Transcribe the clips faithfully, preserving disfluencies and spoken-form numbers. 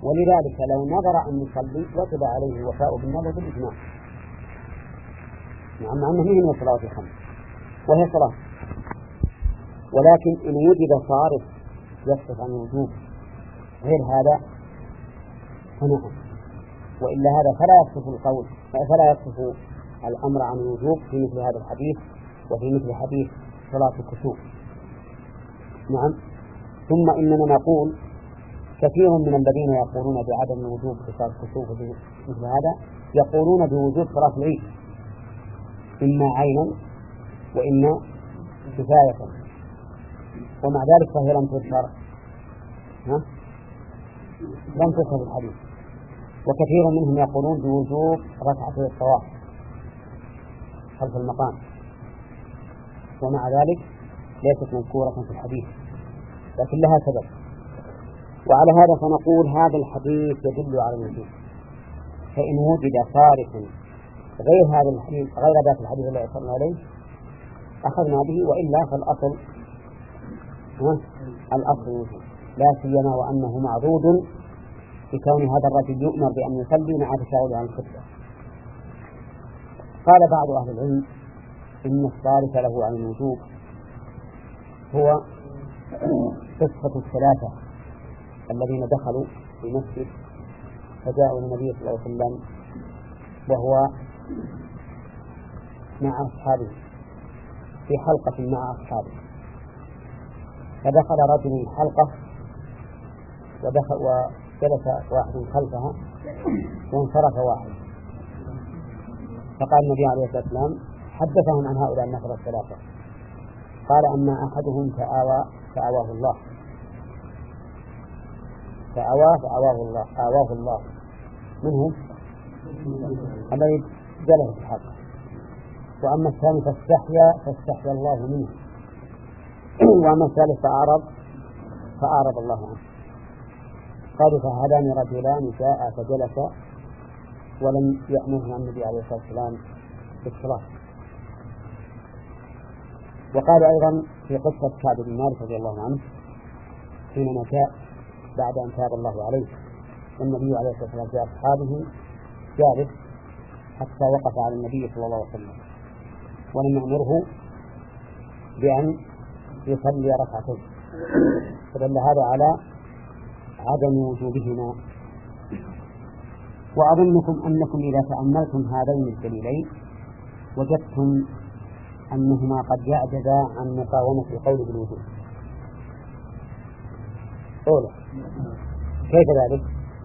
ولذلك لو نظر أن يصلي وجب عليه الوفاء بالنظر بالإجماع، مع أنه من الصلاة الخمس وهي صلاة، ولكن إن وجد صارف يصرف عن الوجوب غير هذا فنعم، وإلا هذا فلا يصرف القول فلا يصرف الأمر عن الوجوب في مثل هذا الحديث وفي مثل حديث صلاة الكسوف. نعم. ثم إننا نقول كثير من الذين يقولون بعدم الوجوب في صلاة الكسوف مثل هذا يقولون بوجوب صلاة العيد إما عينا وإما كفاية، ومع ذلك فهي لم تذكر لم تذكر الحديث. وكثير منهم يقولون بوجوب ركعتي الطواف خلف المقام، ومع ذلك ليست مذكورة في الحديث لكن لها سبب. وعلى هذا فنقول هذا الحديث يدل على الوجوب، فإن وجد صارف غير هذا الحديث غير ذات الحديث الذي أشرنا عليه أخذنا به، وإلا فالأصل الأصل الوجوب، لا سيما وأنه معضود بكون هذا الرجل يؤمر بأن يصلي مع تشاؤل عن الخطبة. قال بعض أهل العلم إن الصارف له عن الوجوب هو قصة الثلاثة الذين دخلوا في مسجد فجاءوا النبي صلى الله عليه وسلم وهو مع أصحابه في حلقة مع أصحابه، فدخل رجل الحلقة ودخل وجلس واحد خلفها وانصرف واحد، فقال النبي عليه الصلاة والسلام حدثهم عن هؤلاء النفر الثلاثة، قال أما أحدهم فآوى فآواه الله فآواه فآواه الله آواه الله منهم الذي جلس في الحلقة، وأما الثاني فاستحيا فاستحيا الله منه، وأما الثالث فأعرض فأعرض الله عنه. قالوا فهذان رجلان جاء فجلس ولم يأمره النبي عليه الصلاة والسلام بالصلاة. وقال أيضا في قصة كعب بن مالك رضي الله عنه حينما جاء بعد أن تاب الله عليه والنبي عليه الصلاة والسلام جاء أصحابه جالس حتى وقف على النبي صلى الله عليه وسلم ولم يأمره بأن يصلي ركعتين، فدل هذا على عدم وجوبهما. وأظنكم أنكم إذا تأملتم هذين الدليلين وجدتم أنهما قد يعجزا عن مقاومة القول بالوجوب. أولا كيف ذلك؟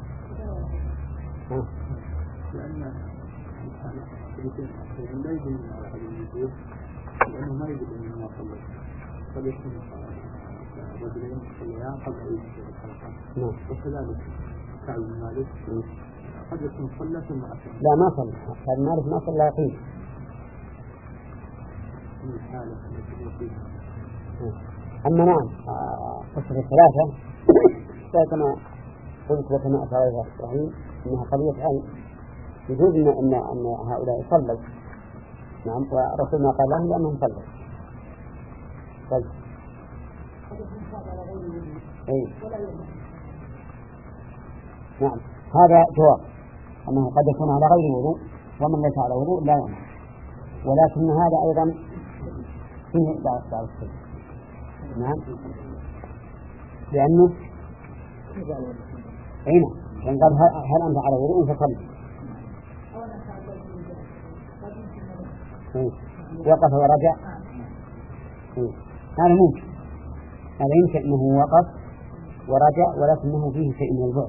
لأن لا يجب على هذا الوجوب لأنه ما يجب أن ما صلى قد يكون رجلين صليان قبل أن يجب الحلقة، وكذلك كعب بن مالك قد يكون صلى ثم أسلم. لا ما صلى كعب بن مالك ما صلى يقين. أما نعم قصة الثلاثة كما قلت وكما أشار إبراهيم أنها قضية عين يجوز إن, إن, أن هؤلاء صلوا. نعم ورسولنا قال لهم لأنهم صلوا. طيب أي نعم هذا جواب أنه قد يكون على غير وضوء ومن ليس على وضوء لا يمنع، ولكن هذا أيضا فيه بعض بعض الشيء. نعم لأنه أين يعني قال هل أنت على وضوء فصلي وقف ورجع هذا ممكن، هذا يمكن أنه وقف ورجع ولكنه فيه شيء من البعد.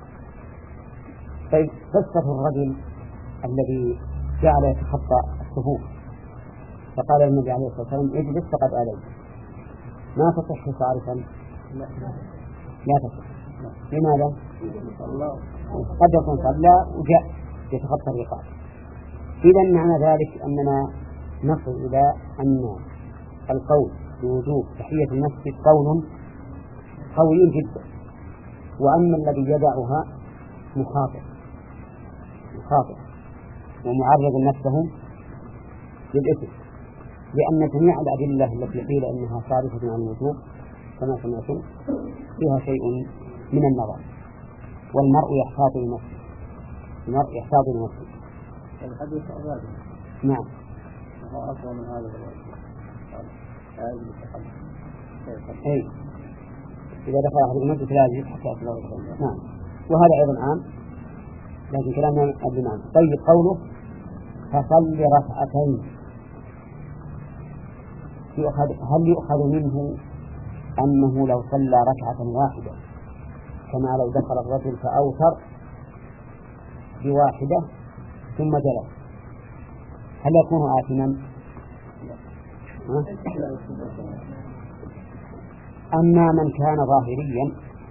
طيب قصة الرجل الذي جعل يتخطى الصفوف فقال النبي عليه الصلاة والسلام اجلس فقد آليت، ما تصح صارفا؟ لا تصح. لماذا؟ قد يكون صلى وجاء يتخطى الرقاب. إذا معنى ذلك أننا نصل إلى أن القول بوجوب تحية المسجد قول قوي جدا، وأما الذي يدعها مخاطئ مخاطئ ومعرض نفسه للإثم، لأن جميع الأدلة التي قيل أنها صارفة عن الوجوب كما سمعتم فيها شيء من النظر. والمرء يحتاط لنفسه. المرء يحتاط لنفسه. الحديث الرابع. نعم. هو أقوى من هذا الرواية. أي إذا دخل أحد المسجد لا يجب حتى أصل الله. نعم. وهذا أيضا عام، لكن كلامنا ابن عام. طيب قوله فصل ركعتين، هل يؤخذ منه أنه لو صلى ركعة واحدة كما لو دخل الرجل فأوتر بواحدة ثم جلس، هل يكون آثما؟ أما من كان ظاهريا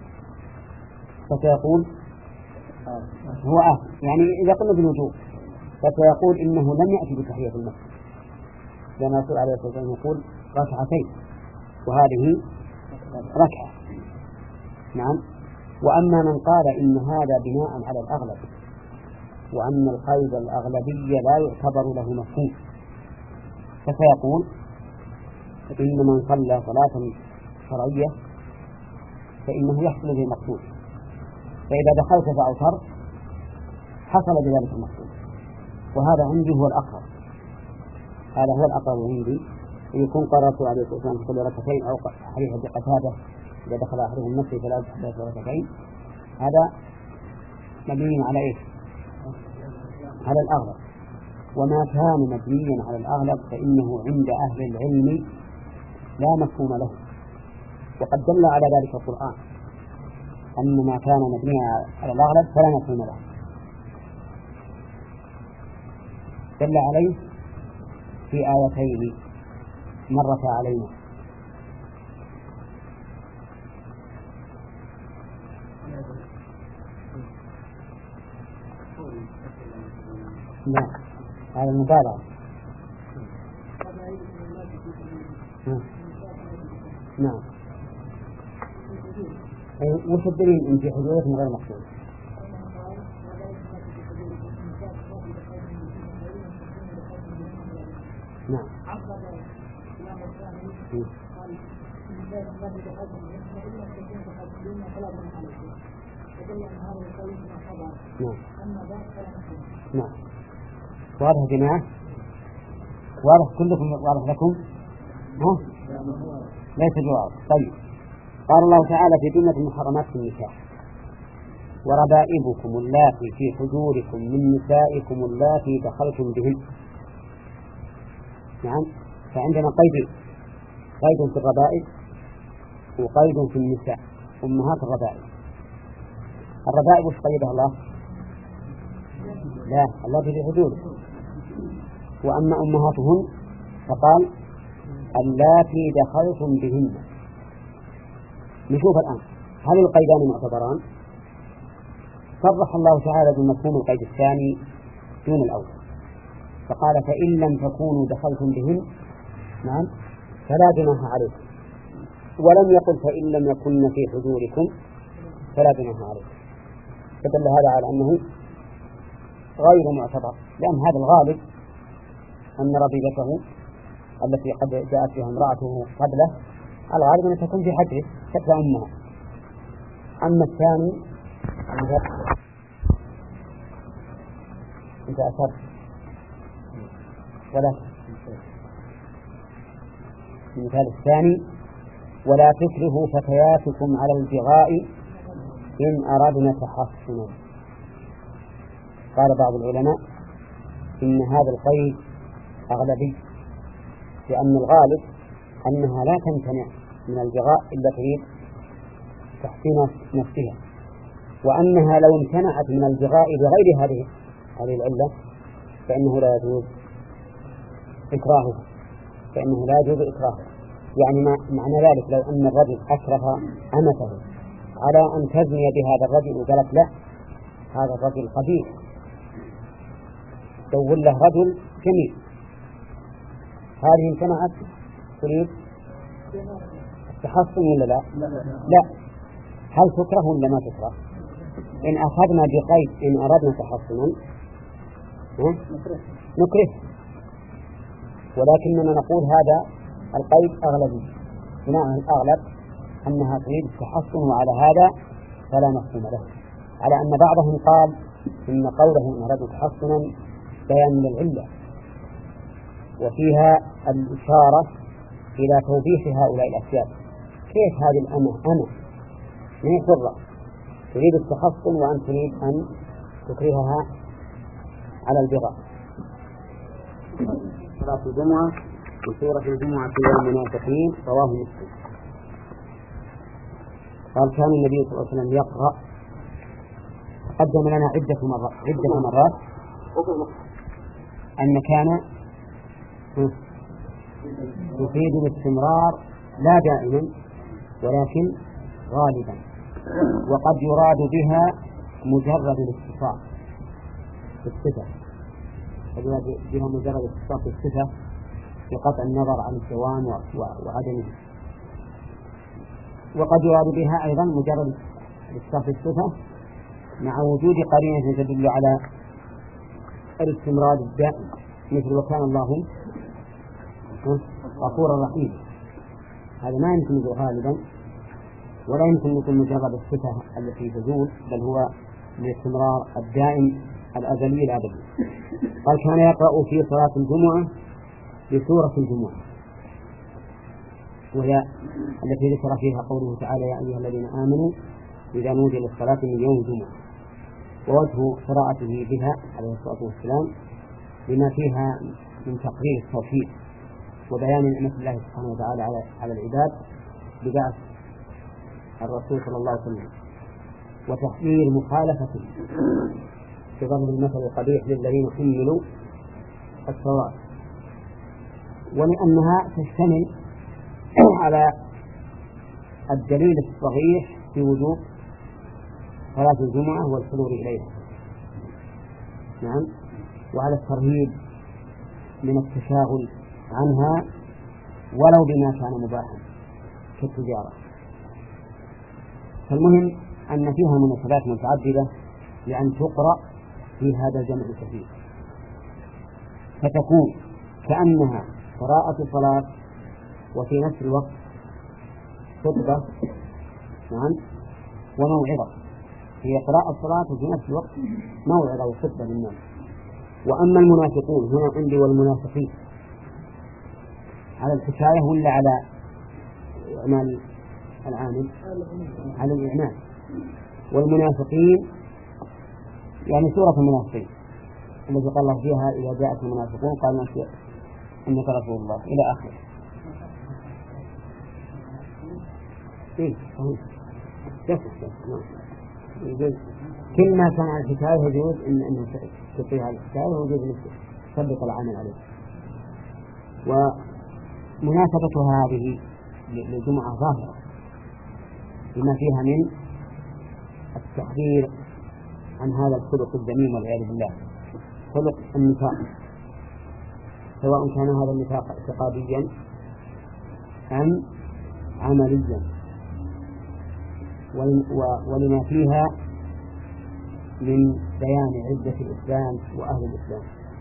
فسيقول هو آثم، يعني إذا قلنا بالوجوب فسيقول إنه لم يأتي بتحية المسجد، لأن الرسول عليه الصلاة والسلام يقول ركعتين وهذه ركعة. نعم. وأما من قال إن هذا بناء على الأغلب وأن القيد الأغلبية لا يعتبر له مفهوم، فسيقول إن من صلى صلاة شرعية فإنه يحصل به المقصود، فإذا دخلت فأوترت حصل بذلك المقصود، وهذا عندي هو الأقرب، هذا هو الأقرب عندي. ويكون قال الرسول عليه الصلاة والسلام صلى ركعتين أو حديث أبي قتادة إذا دخل أحدهم المسجد فلا يصلي ركعتين، هذا مبني على إيش؟ على الأغلب. وما كان مبنيا على الأغلب فإنه عند أهل العلم لا مفهوم له، وقد دل على ذلك القرآن أن ما كان مبنيا على الأغلب فلا مفهوم له، دل عليه في آيتين مرتا علينا. نعم هذا المبالغة. نعم. وش الدليل إن في حدود غير مقصود؟ نعم. نعم. نعم. واضح يا جماعة؟ واضح كلكم؟ واضح لكم؟ ها؟ ليس جواب. طيب قال الله تعالى في جملة المحرمات في النكاح وربائبكم اللاتي في حجوركم من نسائكم اللاتي دخلتم بهن. نعم. فعندنا قيد، قيد في الربائب وقيد في النساء أمهات الربائب. الربائب وش قيدها الله؟ لا، اللاتي في حجوركم. وأما أمهاتهن فقال اللاتي دخلتم بهن. نشوف الآن هل القيدان معتبران؟ صرح الله تعالى بمفهوم القيد الثاني دون الأول، فقال فإن لم تكونوا دخلتم بهن نعم فلا جناح عليكم، ولم يقل فإن لم يكن في حضوركم فلا جناح عليكم، فدل هذا على أنه غير معتبر، لأن هذا الغالب أن ربيبته التي قد جاءت بها امرأته قبله الغالب أن تكون في حجره حتى أمها. أما الثاني أنت أثر ولا المثال الثاني ولا تكرهوا فتياتكم على البغاء إن أردنا تحصنا. قال بعض العلماء إن هذا القيد أغلبي، لأن الغالب أنها لا تمتنع من البغاء إلا تريد تحسين نفسها، وأنها لو امتنعت من البغاء بغير هذه هذه العلة فإنه لا يجوز إكراهه، فإنه لا يجوز إكراهه. يعني ما معنى ذلك لو أن الرجل أكره أمته على أن تزني بهذا الرجل وقالت لا هذا الرجل قبيح، دور له رجل جميل، هذه امتنعت تريد التحصن ولا لا؟ لا. هل تكره ولا ما تكره؟ إن أخذنا بقيد إن أردنا تحصنا نكره، ولكننا نقول هذا القيد أغلبي، بناء الأغلب أنها تريد التحصن، وعلى هذا فلا مفهوم له. على أن بعضهم قال إن قوله إن أرادوا تحصنا بيان للعلة، وفيها الإشارة إلى توضيح هؤلاء الأسباب. كيف هذه الأمة أمة من حرة تريد التحصن وأن تريد أن تكرهها على البغاء؟ صلاة الجمعة وسورة الجمعة في المنافقين رواه مسلم. قال كان النبي صلى الله عليه وسلم يقرأ، قدم لنا عدة مرات عدة مرات أن كان يفيد الاستمرار لا دائما ولكن غالبا، وقد يراد بها مجرد الاتصال بالصفة، قد يراد بها مجرد الاتصال بالصفة بقطع النظر عن الدوام وعدمه، وقد يراد بها أيضا مجرد الاتصال بالصفة مع وجود قرينة تدل على الاستمرار الدائم، مثل وكان الله غفورا رحيما. هذا ما يمكن يكون غالبا ولا يمكن يكون مجرد الصفة التي تزول، بل هو الاستمرار الدائم الأزلي الأبدي. قال كان يقرأ في صلاة الجمعة بسورة الجمعة، وهي التي ذكر فيها قوله تعالى يا أيها الذين آمنوا إذا نودي للصلاة من يوم الجمعة، ووجه قراءته بها عليه الصلاة والسلام لما فيها من تقرير التوحيد وبيان نعمة الله سبحانه وتعالى على على العباد ببعث الرسول صلى الله عليه وسلم، وتحذير مخالفته بضرب المثل القبيح للذين حملوا التوراة، ولأنها تشتمل على الدليل الصحيح في وجوب صلاة الجمعة والحضور إليها، نعم، وعلى الترهيب من التشاغل عنها ولو بما كان مباحا كالتجارة. فالمهم أن فيها مناسبات متعددة لأن تقرأ في هذا الجمع الكثير، فتكون كأنها قراءة صلاة وفي نفس الوقت خطبة، نعم، وموعظة. هي قراءة صلاة وفي نفس الوقت موعظة وخطبة للناس. وأما المنافقون هنا عندي والمنافقين على الحكاية ولا على إعمال العامل؟ على الإعمال. والمنافقين يعني سورة المنافقين التي قال الله فيها إذا جاءت المنافقون قال نشأ إنك رسول الله إلى آخره. إيه كل ما كان على الحكاية يجوز إن أنه تطيع على الحكاية ويجوز أن تطبق العمل عليه. ومناسبة هذه للجمعة ظاهرة بما فيها من التحذير عن هذا الخلق الذميم والعياذ بالله، خلق النفاق، سواء كان هذا النفاق اعتقاديا أم عمليا، ولما فيها من بيان عزة الإسلام وأهل الإسلام،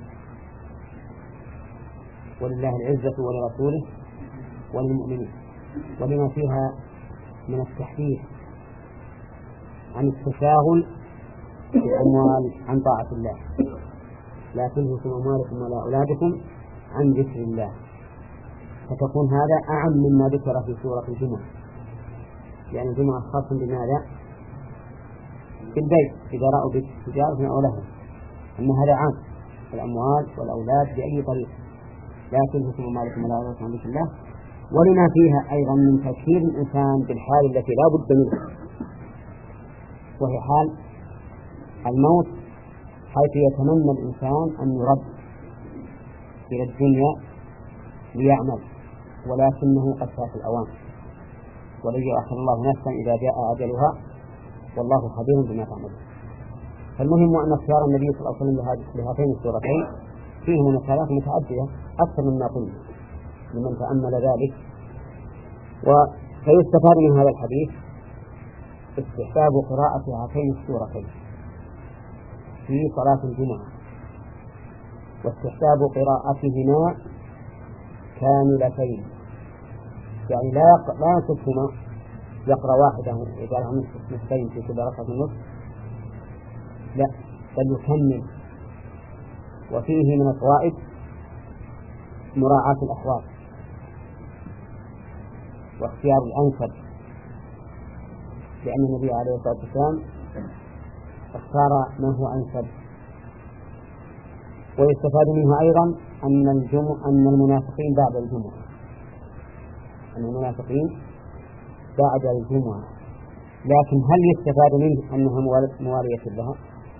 ولله العزة ولرسوله وللمؤمنين، ولما فيها من التحذير عن التشاغل بالأموال عن طاعة الله، لا تلهكم أموالكم ولا أولادكم عن ذكر الله، فتكون هذا أعم مما ذكر في سورة الجمعة، يعني الجمعة خاص بماذا؟ بالبيع إذا رأوا بالتجارة أو لهم، أن هذا عام الأموال والأولاد بأي طريق، لا تلهكم أموالكم ولا أولادكم عن ذكر الله. ولما فيها أيضا من تذكير الإنسان بالحال التي لا بد منها، وهي حال الموت، حيث يتمنى الإنسان أن يرد إلى الدنيا ليعمل، ولكنه قد فات الأوان، ولن يؤخر الله نفسا إذا جاء أجلها والله خبير بما تعمل. فالمهم أن اختيار النبي صلى الله عليه وسلم لهاتين السورتين فيه مناسبات متعددة أكثر مما قلنا لمن تأمل ذلك. وسيستفاد من هذا الحديث استحباب قراءة هاتين السورتين في صلاة الجمعة، واستحباب قراءتهما كاملتين، يعني لا لا يصفهما يقرأ واحدة ويجعلها نصفين في كل ركعة نصف، لا بل يكمل. وفيه من الفوائد مراعاة الأحوال واختيار الأنسب، لأن النبي عليه الصلاة والسلام اختار ما هو أنسب. ويستفاد منه أيضا أن الجمع أن المنافقين بعد الجمعة أن المنافقين بعد الجمعة لكن هل يستفاد منه أنها موالية لها؟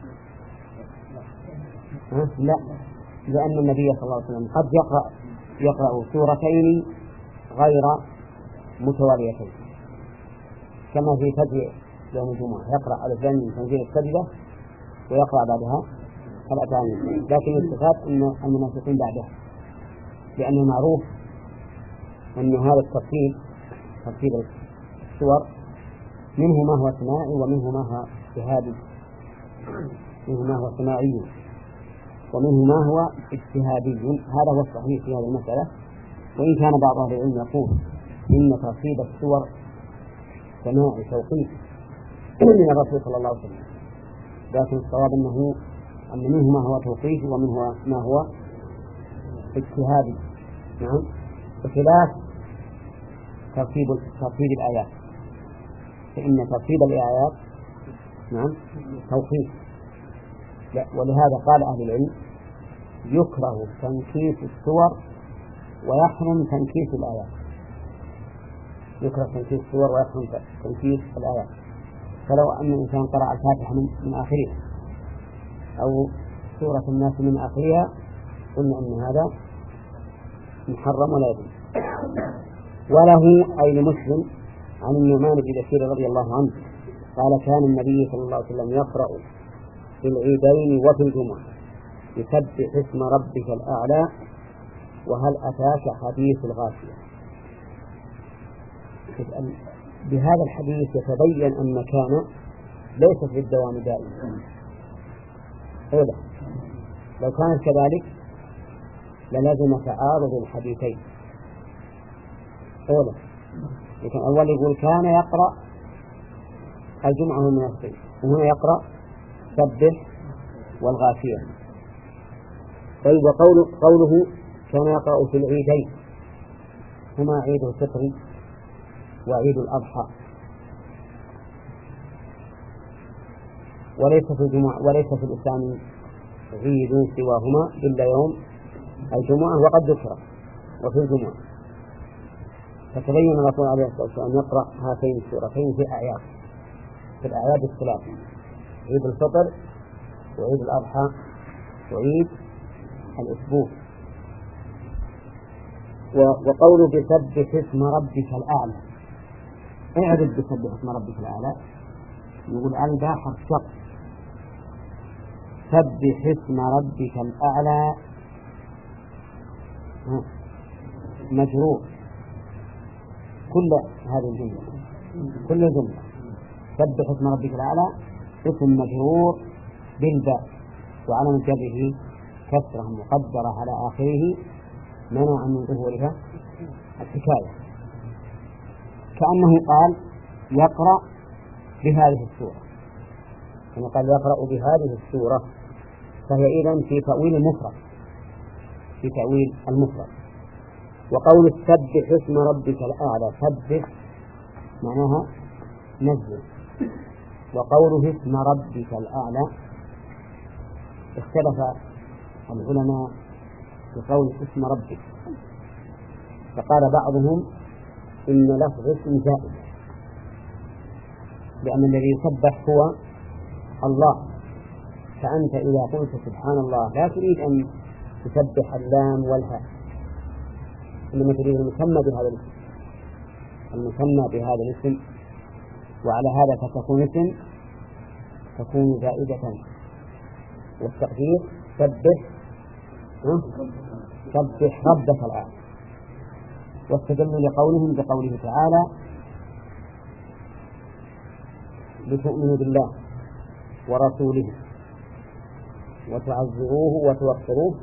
لا، لأن النبي صلى الله عليه وسلم قد يقرأ يقرأ سورتين غير متواليتين، كما في فجر يوم الجمعة يقرأ الأذان من تنزيل السجدة ويقرأ بعدها الأذان، لكن يستفاد أن المنافقين بعدها، لأنه معروف أن هذا الترتيب ترتيب السور منه ما هو سماعي ومنه ما هو اجتهادي، منه ما هو سماعي ومنه ما هو اجتهادي. هذا هو الصحيح في هذه المسألة، وإن كان بعض أهل العلم يقول إن ترتيب السور سماعي توقيف من الرسول صلى الله عليه وسلم، لكن الصواب أنه أن منه ما هو توقيف ومنه ما هو اجتهادي. نعم، بخلاف ترتيب ترتيب الآيات، فإن ترتيب الآيات نعم توقيف. ولهذا قال أهل العلم يكره تنكيس السور ويحرم تنكيس الآيات، يكره تنكيس السور ويحرم تنكيس الآيات. فلو أن الإنسان قرأ الفاتحة من آخرها أو سورة الناس من آخرها قلنا أن هذا محرم ولا يجوز. وله أي لمسلم عن النعمان بن بشير رضي الله عنه قال كان النبي صلى الله عليه وسلم يقرأ في العيدين وفي الجمعة يسبح اسم ربك الأعلى وهل أتاك حديث الغاشية. بهذا الحديث يتبين أن كان ليست في الدوام دائما، أولا لو كانت كذلك للازم تعارض الحديثين. أولا لكن أول يقول كان يقرأ الجمعة والمنافقين، وهنا يقرأ سبح والغاشية. طيب وقوله قوله كان يقرأ في العيدين هما عيد الفطر وعيد الأضحى، وليس في الجمعة وليس في الإسلام عيد سواهما إلا يوم الجمعة وقد ذكر وفي الجمعة. فتبين الرسول عليه الصلاة والسلام يقرأ هاتين السورتين في الأعياد في الأعياد الثلاثة، عيد الفطر وعيد الأضحى وعيد الأسبوع. وقوله بسبح اسم ربك الأعلى، اعرف بسبح اسم ربك الأعلى، يقول على ده حرف شرط، سبح اسم ربك الأعلى مجرور كل هذه الجملة كل الجملة سبح اسم ربك الأعلى اسم مجرور بالباء وعلى جره كسرة مقدرة على آخره منع من ظهورها الحكاية، كأنه قال يقرأ بهذه السورة، كما قال يقرأ بهذه السورة، فهي إذن في تأويل المفرد في تأويل المفرد. وقول سبح اسم ربك الأعلى سبح معناها نزل، وقوله اسم ربك الأعلى اختلف العلماء في قول اسم ربك، فقال بعضهم إن لفظ اسم زائد، لأن الذي يسبح هو الله، فأنت إذا قلت سبحان الله لا تريد أن تسبح اللام والهاء، إنما تريد المسمى بهذا الاسم المسمى بهذا الاسم وعلى هذا فتكون اسم تكون زائدة. والتقدير سبح سبح ربك الأعلى. واستدلوا لقولهم بقوله تعالى لتؤمنوا بالله ورسوله وتعزروه وتوقروه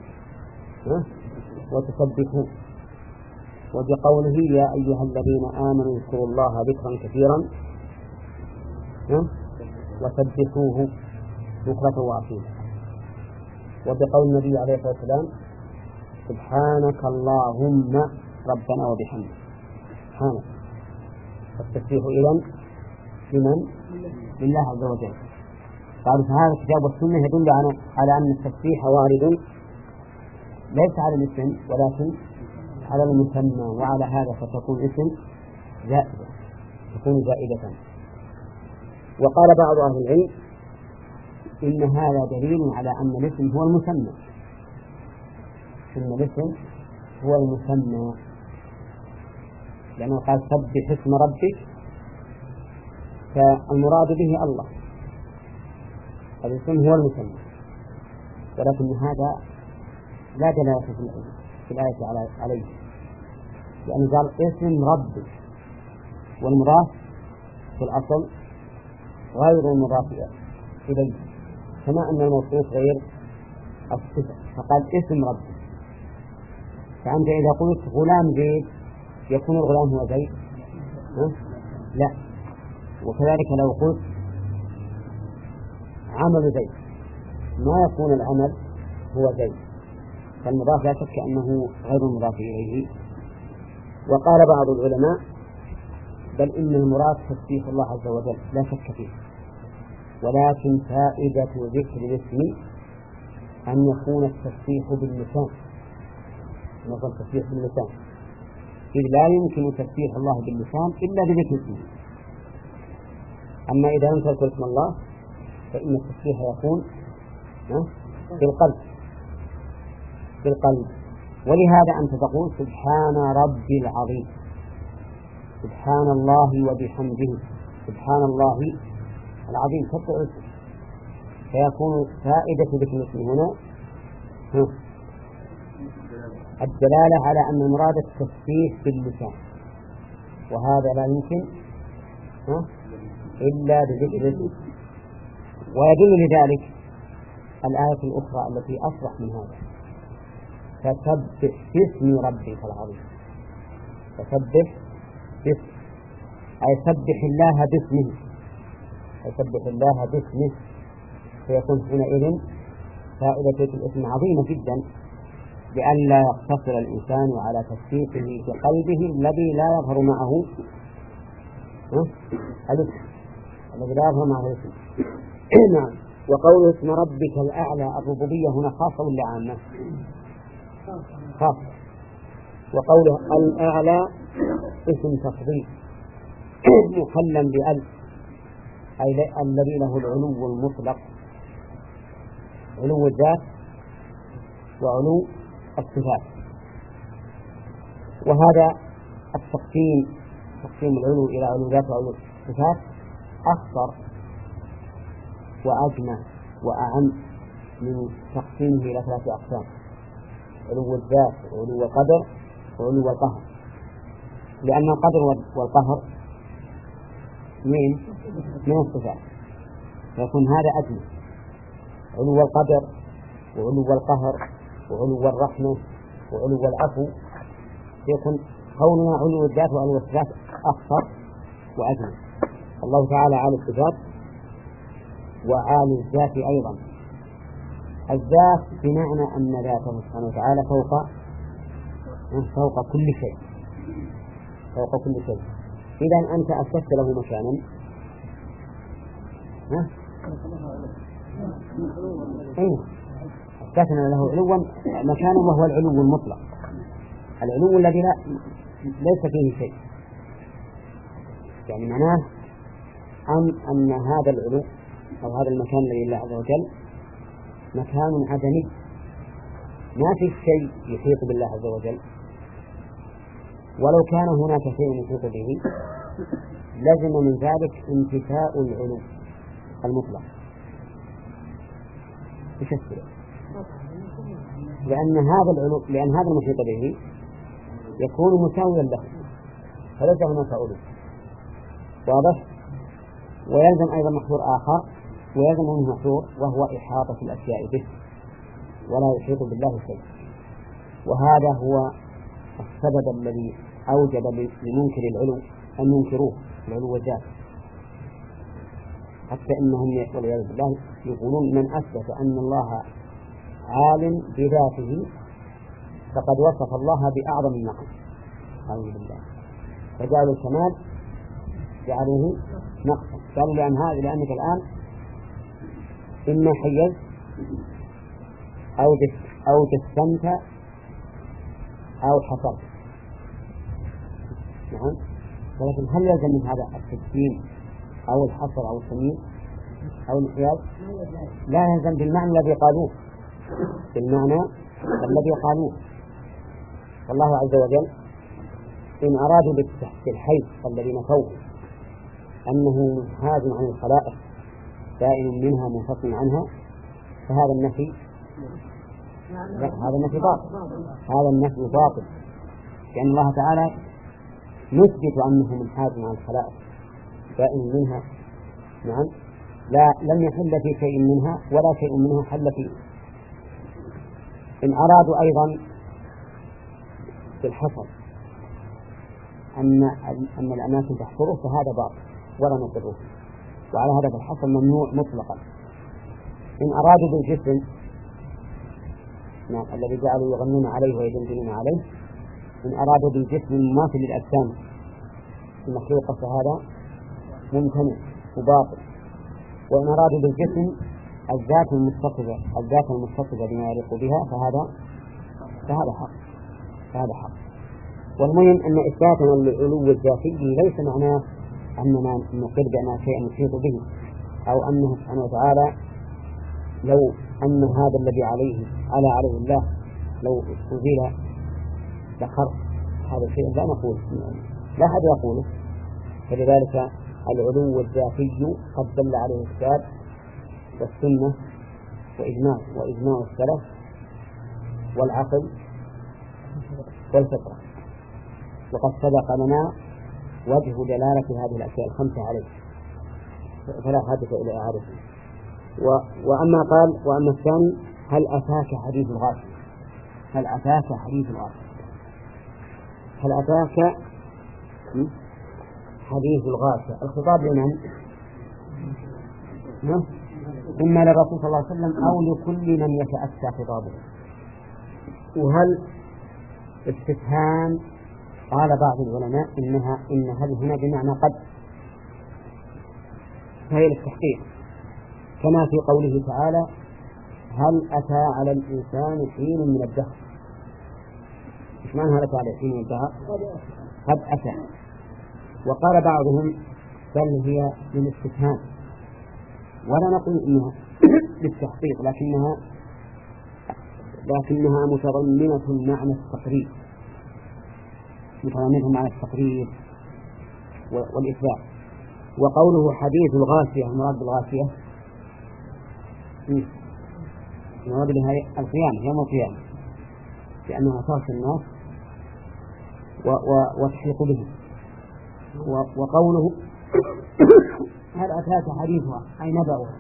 وتسبحوه، وبقوله يا أيها الذين آمنوا اذكروا الله ذكرا كثيرا وسبحوه بكرة وأصيلا. وبقول النبي عليه الصلاة والسلام سبحانك اللهم ربنا وبحمدك. سبحانك. التسبيح إذن لمن؟ لله عز وجل. قالوا فهذا الكتاب والسنة يدل على أن التسبيح وارد ليس على الاسم ولكن على المسمى، وعلى هذا فتكون اسم زائدة، تكون زائدة. وقال بعض أهل العلم إن هذا دليل على أن الاسم هو المسمى، إن الاسم هو المسمى، لأنه قال سبح اسم ربك، فالمراد به الله، الاسم هو المسمى. ولكن هذا لا دلالة في الآية عليه، لأنه قال اسم ربك، والمضاف في الأصل غير المضاف إليه، كما أن الموصوف غير الصفة، فقال اسم ربك. فأنت إذا قلت غلام زيد يكون الغلام هو زيد؟ لا. وكذلك لو قلت عمل زيد ما يكون العمل هو زيد، فالمضاف لا شك أنه غير المضاف إليه. وقال بعض العلماء بل إن المراد تسبيح الله عز وجل لا شك فيه، ولكن فائدة ذكر الاسم أن يكون التسبيح باللسان، أن يكون التسبيح باللسان، إذ لا يمكن تسبيح الله باللسان إلا بذكر اسمه. أما إذا لم تذكر اسم الله فإن التسبيح يكون بالقلب بالقلب ولهذا أنت تقول سبحان ربي العظيم، سبحان الله وبحمده، سبحان الله العظيم، تبقى فيكون فائدة ذكر الاسم هنا الدلالة على أن المراد التسبيح باللسان، وهذا لا يمكن إلا بذكر الاسم. ويدل لذلك الآية الأخرى التي أصرح من هذا، فسبح باسم ربك العظيم، فسبح باسم أي سبح الله باسمه، أي سبح الله باسمه، فيكون حينئذ فائدة الاسم عظيمة جدا، لئلا يقتصر الإنسان على تسبيحه بقلبه الذي لا يظهر معه الاسم، الذي لا يظهر معه الاسم. نعم. وقول اسم ربك الأعلى، الربوبية هنا خاصة ولا عامة؟ خاصة. وقوله الأعلى اسم تفضيل مخلم بأل، أي الذي له العلو المطلق، علو الذات وعلو الصفات. وهذا التقسيم، تقسيم العلو إلى علو الذات وعلو الصفات أخطر وأجمع وأعم من تقسيمه إلى ثلاثة أقسام: علو الذات وعلو القدر وعلو القهر، لأن القدر والقهر من من الصفات، فيكون هذا أجمع. علو القدر وعلو القهر وعلو الرحمة وعلو العفو، يكون كوننا علو الذات وعلو الصفات أخطر وأجمع. الله تعالى عالي الصفات وعالي الذات أيضا. الذات بمعنى أن ذاته سبحانه وتعالى فوق فوق كل شيء، فوق كل شيء. إذا أنت أثبت له مكانا، ها؟ أين أثبتنا له علوا مكانا، وهو العلو المطلق، العلو الذي لا ليس فيه شيء، يعني معناه أن أن هذا العلو أو هذا المكان الذي لله عز وجل مكان عدمي، ما في شيء يحيط بالله عز وجل، ولو كان هناك شيء يحيط به لزم من ذلك انتفاء العلو المطلق. ايش السبب؟ لأن هذا العلو، لأن هذا المحيط به يكون مساويا له، فليس هناك علو. واضح؟ ويلزم أيضا محظور آخر، ويلزم منه محظور وهو إحاطة الأشياء به، ولا يحيط بالله شيء. وهذا هو السبب الذي أوجب لمنكر العلو أن ينكروه، العلو والذات. حتى إنهم والعياذ بالله يقولون من أثبت أن الله عالم بذاته فقد وصف الله بأعظم النقص. أعوذ بالله. فجعلوا الكمال جعلوه نقصا. قالوا لأن هذا لأنك الآن إما حيزت أو أو جسمت أو حصرت. نعم. ولكن هل يلزم من هذا التجسيم أو الحصر أو التمييز أو الانحياز؟ لا يلزم بالمعنى الذي قالوه، بالمعنى الذي قالوه. والله عز وجل إن أرادوا بالحيز الذي نفوه أنه منحاز عن الخلائق دائم منها منفصل عنها فهذا النفي هذا النفي باطل. هذا النفي باطل لأن الله تعالى نثبت أنه منحاز عن الخلائق دائم منها. نعم. لا لم يحل في شيء منها ولا شيء منها حل فيه. إن أرادوا أيضا بالحصر أن أن الأماكن تحصره فهذا باطل ولا نقره، وعلى هذا الحصر ممنوع مطلقا. إن أرادوا بالجسم نعم الذي جعلوا يغنون عليه ويدندنون عليه، إن أرادوا بالجسم المماثل للأجسام المخلوقة فهذا ممتنع وباطل. وإن أرادوا بالجسم الذات المتصفة الذات المتصفة بما يليق بها فهذا فهذا حق فهذا حق. والمهم أن إثباتنا للعلو الذاتي ليس معناه أننا نقر بأن شيئا نحيط به، أو أنه سبحانه وتعالى لو أن هذا الذي عليه على عليه الله لو أزيل لخر. هذا الشيء لا نقول لا أحد يقوله. فلذلك العلو الذاتي قد دل عليه الكتاب والسنة وإجماع وإجماع السلف والعقل والفطرة، وقد سبق لنا وجه دلالة هذه الأشياء الخمسة عليه فلا حاجة إلى إعادته. وأما قال وأما الثاني هل أتاك حديث الغاشية هل أتاك حديث الغاشية هل أتاك حديث الغاشية الخطاب لمن؟ إما للرسول صلى الله عليه وسلم أو لكل من يتأتى خطابه. وهل استفهام قال بعض العلماء إنها إن هل هنا بمعنى قد، فهي للتحقيق كما في قوله تعالى هل أتى على الإنسان حين من الدهر. إيش معنى هل أتى على حين من الدهر؟ قد أتى. وقال بعضهم بل هي للاستفهام ولا نقول إنها للتحقيق لكنها لكنها متضمنة معنى التقريب متضمنة معنى التقريب والإثبات. وقوله حديث الغاشية المراد بالغاشية المراد بها القيامة يوم القيامة لأنها تغشى الناس وتحيط بهم. وقوله هل أتاك حديثها أي نبأها،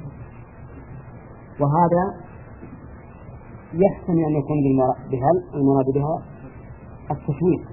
وهذا يحسن أن يكون بهل المراد بها التشويق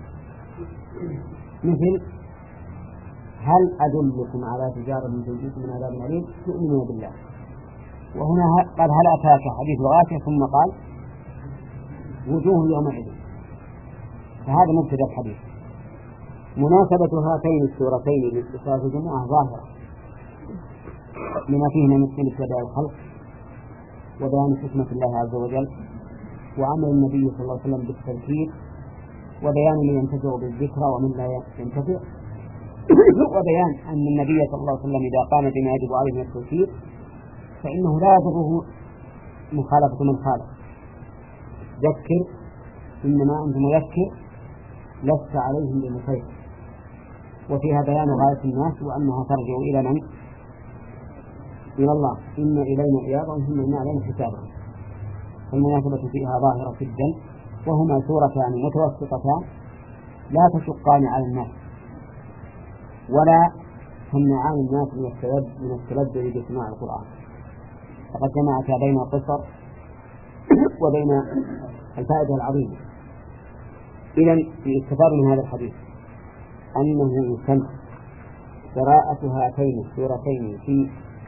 مثل هل أدلكم على تجارة من تنجيكم من عذاب أليم تؤمنون بالله. وهنا قال هل أتاك حديث الغاشية ثم قال وجوه يومئذ، فهذا مبتدأ الحديث. مناسبة هاتين السورتين لصلاة الجمعة ظاهرة لما فيه من ابتداء الخلق وبيان حكمة الله عز وجل وعمل النبي صلى الله عليه وسلم بالتذكير وبيان من ينتفع بالذكرى ومن لا ينتفع وبيان أن النبي صلى الله عليه وسلم إذا قام بما يجب عليه من التذكير فإنه لا يضره مخالفة من خالف. ذكر إنما أنت مذكر لست عليهم بمسيطر. وفيها بيان غاية الناس وأنها ترجع إلى من؟ إلى الله. إن إلينا إيابهم ثم إن علينا حسابهم. المناسبة فيها ظاهرة جدا وهما سورتان متوسطتان لا تشقان على الناس ولا تمنعان الناس من التلذذ بسماع القرآن، فقد جمعت بين القصر وبين الفائدة العظيمة. إذن يستفاد من هذا الحديث أنه يسمى قراءة هاتين السورتين في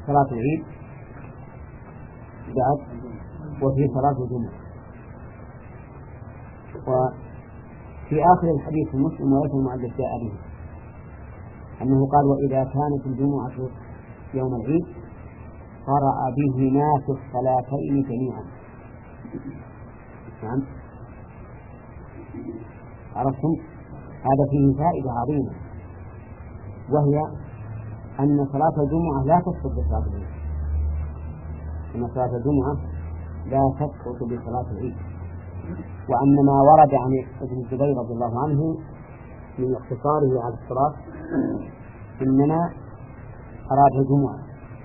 صلاة العيد بعد وفي صلاة الجمعة. وفي آخر الحديث المسلم وليس المؤلف جاء به أنه قال وإذا كانت الجمعة يوم العيد قرأ بهما في الصلاتين جميعا. نعم عرفتم؟ هذا فيه فائدة عظيمة، وهي أن صلاة الجمعة لا تسقط بصلاة العيد، أن صلاة الجمعة لا تسقط بصلاة العيد، وأن ما ورد عن ابن الزبير رضي الله عنه من اقتصاره على الصلاة إنما أراد الجمعة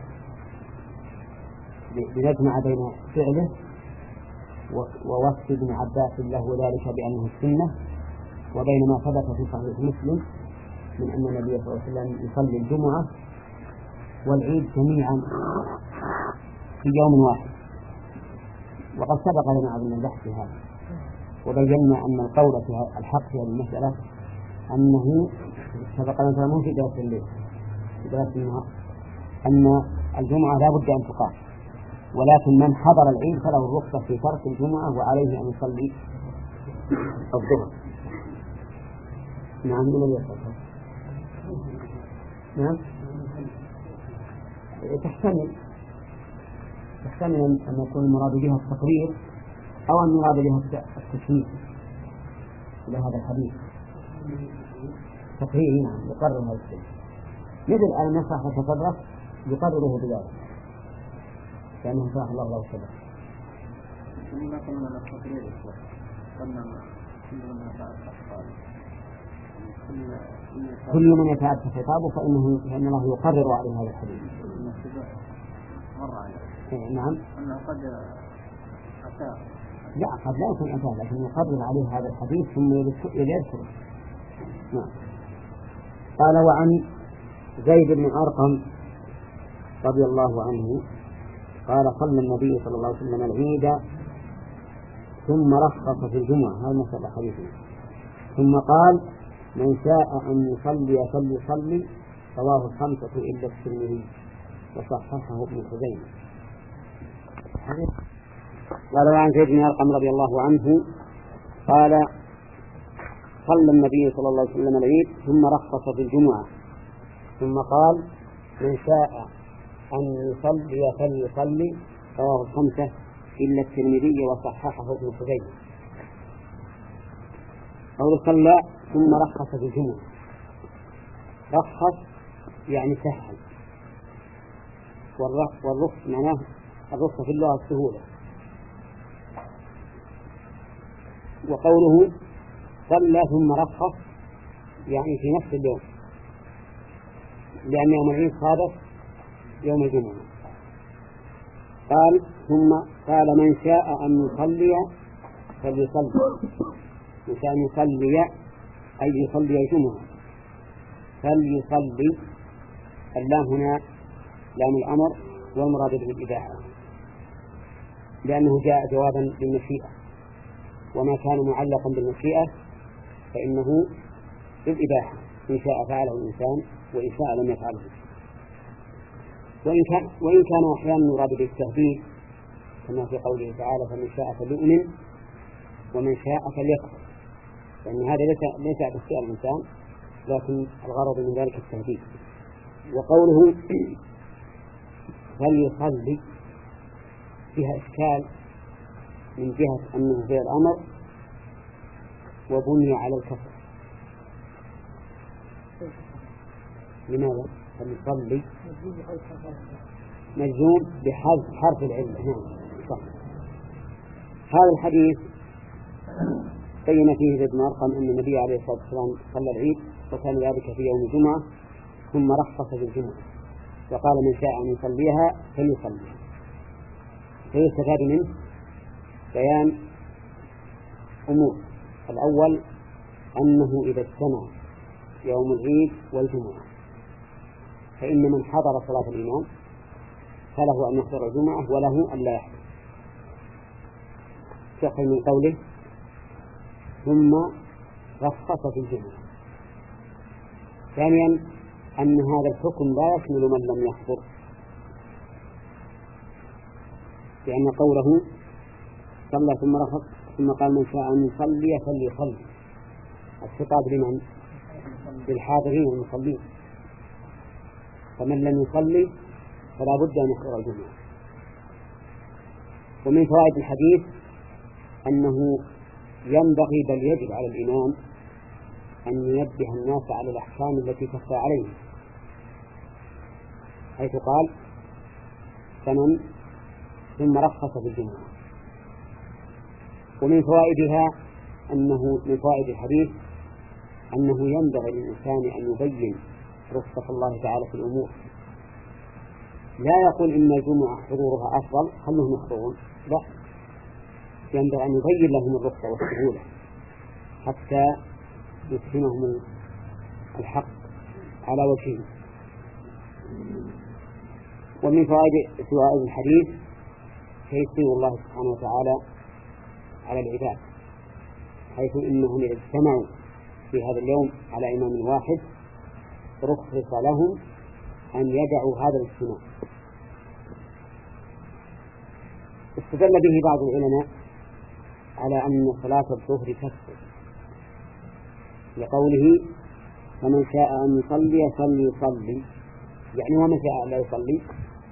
لنجمع بين فعله ووصف ابن عباس له ذلك بأنه السنة، وبين ما ثبت في صحيح مسلم من أن النبي صلى الله عليه وسلم يصلي الجمعة والعيد جميعا في يوم واحد. وقد سبق لنا عظم البحث في هذا، وبينا أن القول في الحق في هذه المسألة أنه سبق لنا مو في درس الليل في درس النهار أن الجمعة لا بد أن تقام، ولكن من حضر العيد فله الرخصة في ترك الجمعة وعليه أن يصلي الظهر. نعم من اليسار. نعم تحتمل تحتمل أن يكون المراد بها التقرير أو أن يراد بها التشريع إلى هذا الحديث. تقرير نعم يقرر هذا الشيء، مثل أن يصح وتفرق يقرره بذلك لأنه صاح الله له سبب. كل من يتعدى خطابه فإنه فإن الله يقرر عليه هذا الحديث. نعم. لا قد لا يكون أتى، لكن يقرر عليه هذا الحديث ثم يذكره. نعم. قال وعن زيد بن أرقم رضي الله عنه قال صلى النبي صلى الله عليه وسلم العيد ثم رخص في الجمعة، هذا مسألة حديثنا، ثم قال من شاء أن يصلي فليصلي، رواه الخمسة إلا الترمذي وصححه ابن خزيمة. قال عن زيد بن أرقم رضي الله عنه قال صلى النبي صلى الله عليه وسلم العيد ثم رخص في الجمعة، ثم قال من شاء أن يصلي فليصلي، رواه الخمسة إلا الترمذي وصححه ابن خزيمة. قول صلى ثم رخص في الجمعة، رخص يعني سهل، والرخص معناه الرخصة في اللغة السهولة. وقوله صلى ثم رخص يعني في نفس اليوم، لأن يوم العيد صادف يوم الجمعة. قال ثم قال من شاء أن يصلي فليصلي، من شاء أن يصلي أي يصلي الجمعة فليصلي. اللام هنا لام الأمر والمراد به الإباحة، لأنه جاء جوابا بالمشيئة، وما كان معلقا بالمشيئة فإنه بالإباحة، إن شاء فعله الإنسان وإن شاء لم يفعله. وإن كان, وإن كان أحيانا يراد بالتهديد كما في قوله تعالى فمن شاء فليؤمن ومن شاء فليكفر، لأن هذا ليس ليس باختيار الإنسان، لكن الغرض من ذلك التهديد. وقوله فليصلي فيها إشكال من جهة أنه فعل الأمر وبني على الكسر. لماذا؟ فليصلي مجزوم بحذف حرف العلة. نعم صح. هذا الحديث بين فيه زيد بن أرقم أن النبي عليه الصلاة والسلام صلى العيد وكان ذلك في يوم الجمعة ثم رخص في الجمعة وقال من شاء أن يصليها فليصليها. فيستفاد منه بيان أمور. الأول أنه إذا اجتمع يوم العيد والجمعة فإن من حضر صلاة الإمام فله أن يحضر الجمعة وله أن لا يحضر، شكل من قوله ثم رخص في الجمعة. ثانيا أن هذا الحكم لا يشمل من لم يحضر، لأن قوله صلى ثم رفض ثم قال من شاء أن يصلي فليصلي، الخطاب لمن؟ للحاضرين المصلين، فمن لم يصلي فلا بد أن يحضر الجمعة. ومن فوائد الحديث أنه ينبغي بل يجب على الإمام أن ينبه الناس على الأحكام التي تخفى عليهم، حيث قال فمن ثم رخص في الجمعة. ومن فوائدها أنه من فوائد الحديث أنه ينبغي للإنسان أن يبين رخصة الله تعالى في الأمور، لا يقول إن الجمعة حضورها أفضل خلهم يحضرون، لا، ينبغي أن يبين لهم الرخصة والسهولة حتى يفهمهم الحق على وجهه. ومن فوائد فوائد الحديث تيسير الله سبحانه وتعالى على العباد، حيث إنهم إذا اجتمعوا في هذا اليوم على إمام واحد رخص لهم أن يدعوا هذا الاجتماع. استدل به بعض العلماء على أن صلاة الظهر تفسد، لقوله فمن شاء أن يصلي فليصلي، يعني ومن شاء لا يصلي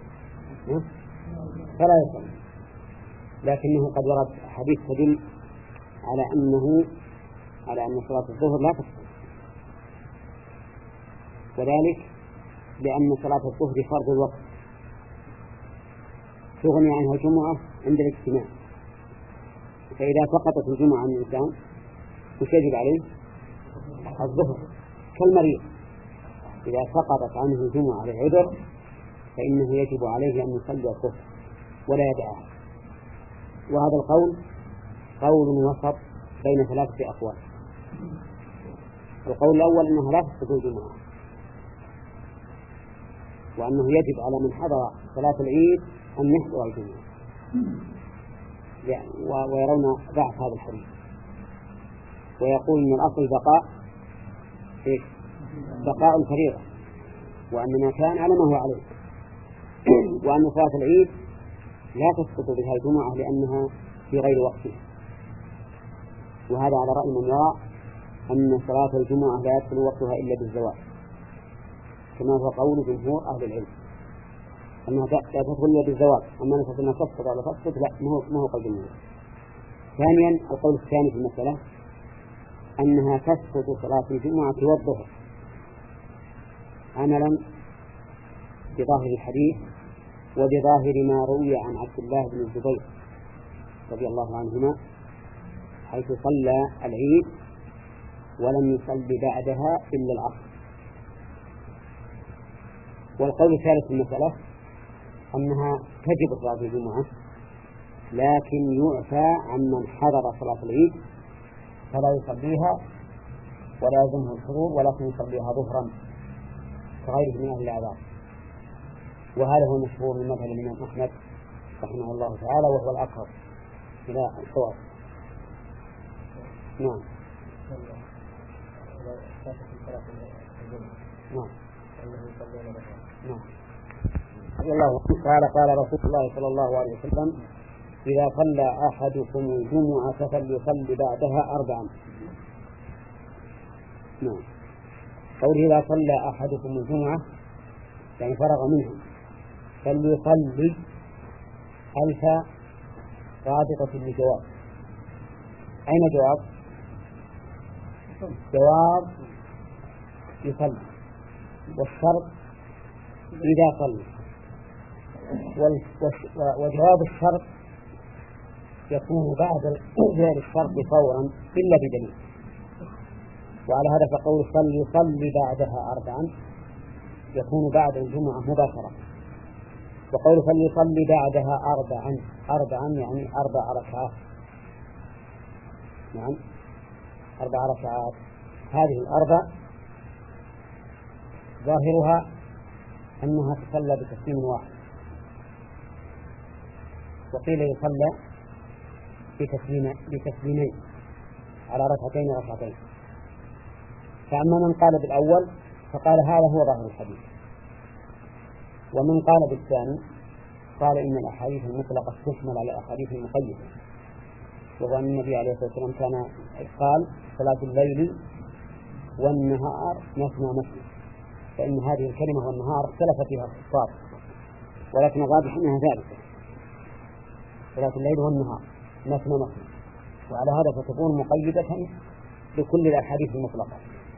فلا يصلي، لكنه قد ورد حديث تدل على أنه على أن صلاة الظهر لا تفسد، وذلك لأن صلاة الظهر فرض الوقت تغني عنها الجمعة عند الاجتماع، فإذا سقطت الجمعة عن الإنسان يجب عليه الظهر كالمريض، إذا سقطت عنه الجمعة على العذر فإنه يجب عليه أن يصلي الظهر ولا يدعها. وهذا القول قول وسط بين ثلاثة أقوال. القول الأول أنها لا تفسد الجمعة، وأنه يجب على من حضر صلاة العيد أن يحضر الجمعة، ويرون ضعف هذا الحديث، ويقول أن الأصل بقاء إيه؟ بقاء الفريضة، وأن ما كان على ما هو عليه، وأن صلاة العيد لا تسقط بها الجمعة لأنها في غير وقتها. وهذا على رأي من يرى أن صلاة الجمعة لا يدخل وقتها إلا بالزواج، كما هو قول جمهور أهل العلم أنها لا تدخل إلا بالزواج، أما نفس أنها تسقط ولا تسقط لا، ما هو قول جمهور. ثانيا القول الثاني في المسألة أنها تسقط صلاة الجمعة والظهر عملا بظاهر الحديث وبظاهر ما روي عن عبد الله بن الزبير رضي الله عنهما، حيث صلى العيد ولم يصلي بعدها إلا العصر. والقول الثالث في المسألة أنها تجب صلاة الجمعة، لكن يعفى عمن حضر صلاة العيد فلا يصليها ولا يلزمه الحضور، ولكن يصليها ظهرا كغيره من أهل الأعذار. وهذا هو المشهور من مذهب الإمام أحمد رحمه الله تعالى، وهو الأقرب إلى الصواب. نعم. نعم. نعم. الله قال قال رسول الله صلى الله عليه وسلم إذا صلى أحدكم الجمعة فليصلي بعدها أربعا. نعم. قوله إذا صلى أحدكم الجمعة يعني فرغ منها فليصلي ألف رابطة لجواب. أين جواب؟ جواب يصلي، والشرط إذا صلى، وجواب الشرط يكون بعد فعل الشرط فورا إلا بدليل. وعلى هذا فقول فليصلي بعدها أربعا يكون بعد الجمعة مباشرة، وقول فليصلي بعدها أربعا أربعا يعني أربع ركعات. نعم أربع ركعات. هذه الأربع ظاهرها أنها تصلى بتسليم واحد، وقيل يصلى بتسليم بتسليمين على ركعتين وركعتين. فأما من قال بالأول فقال هذا هو ظاهر الحديث، ومن قال بالثاني قال إن الأحاديث المطلقة تشمل على الأحاديث المقيدة، وأن النبي عليه الصلاة والسلام كان قال صلاة الليل والنهار مثنى مثنى، فإن هذه الكلمة والنهار اختلف فيها الخطاب، ولكن الراجح أنها ثابتة، صلاة الليل والنهار مثنى مثنى، وعلى هذا فتكون مقيدة بكل الأحاديث المطلقة.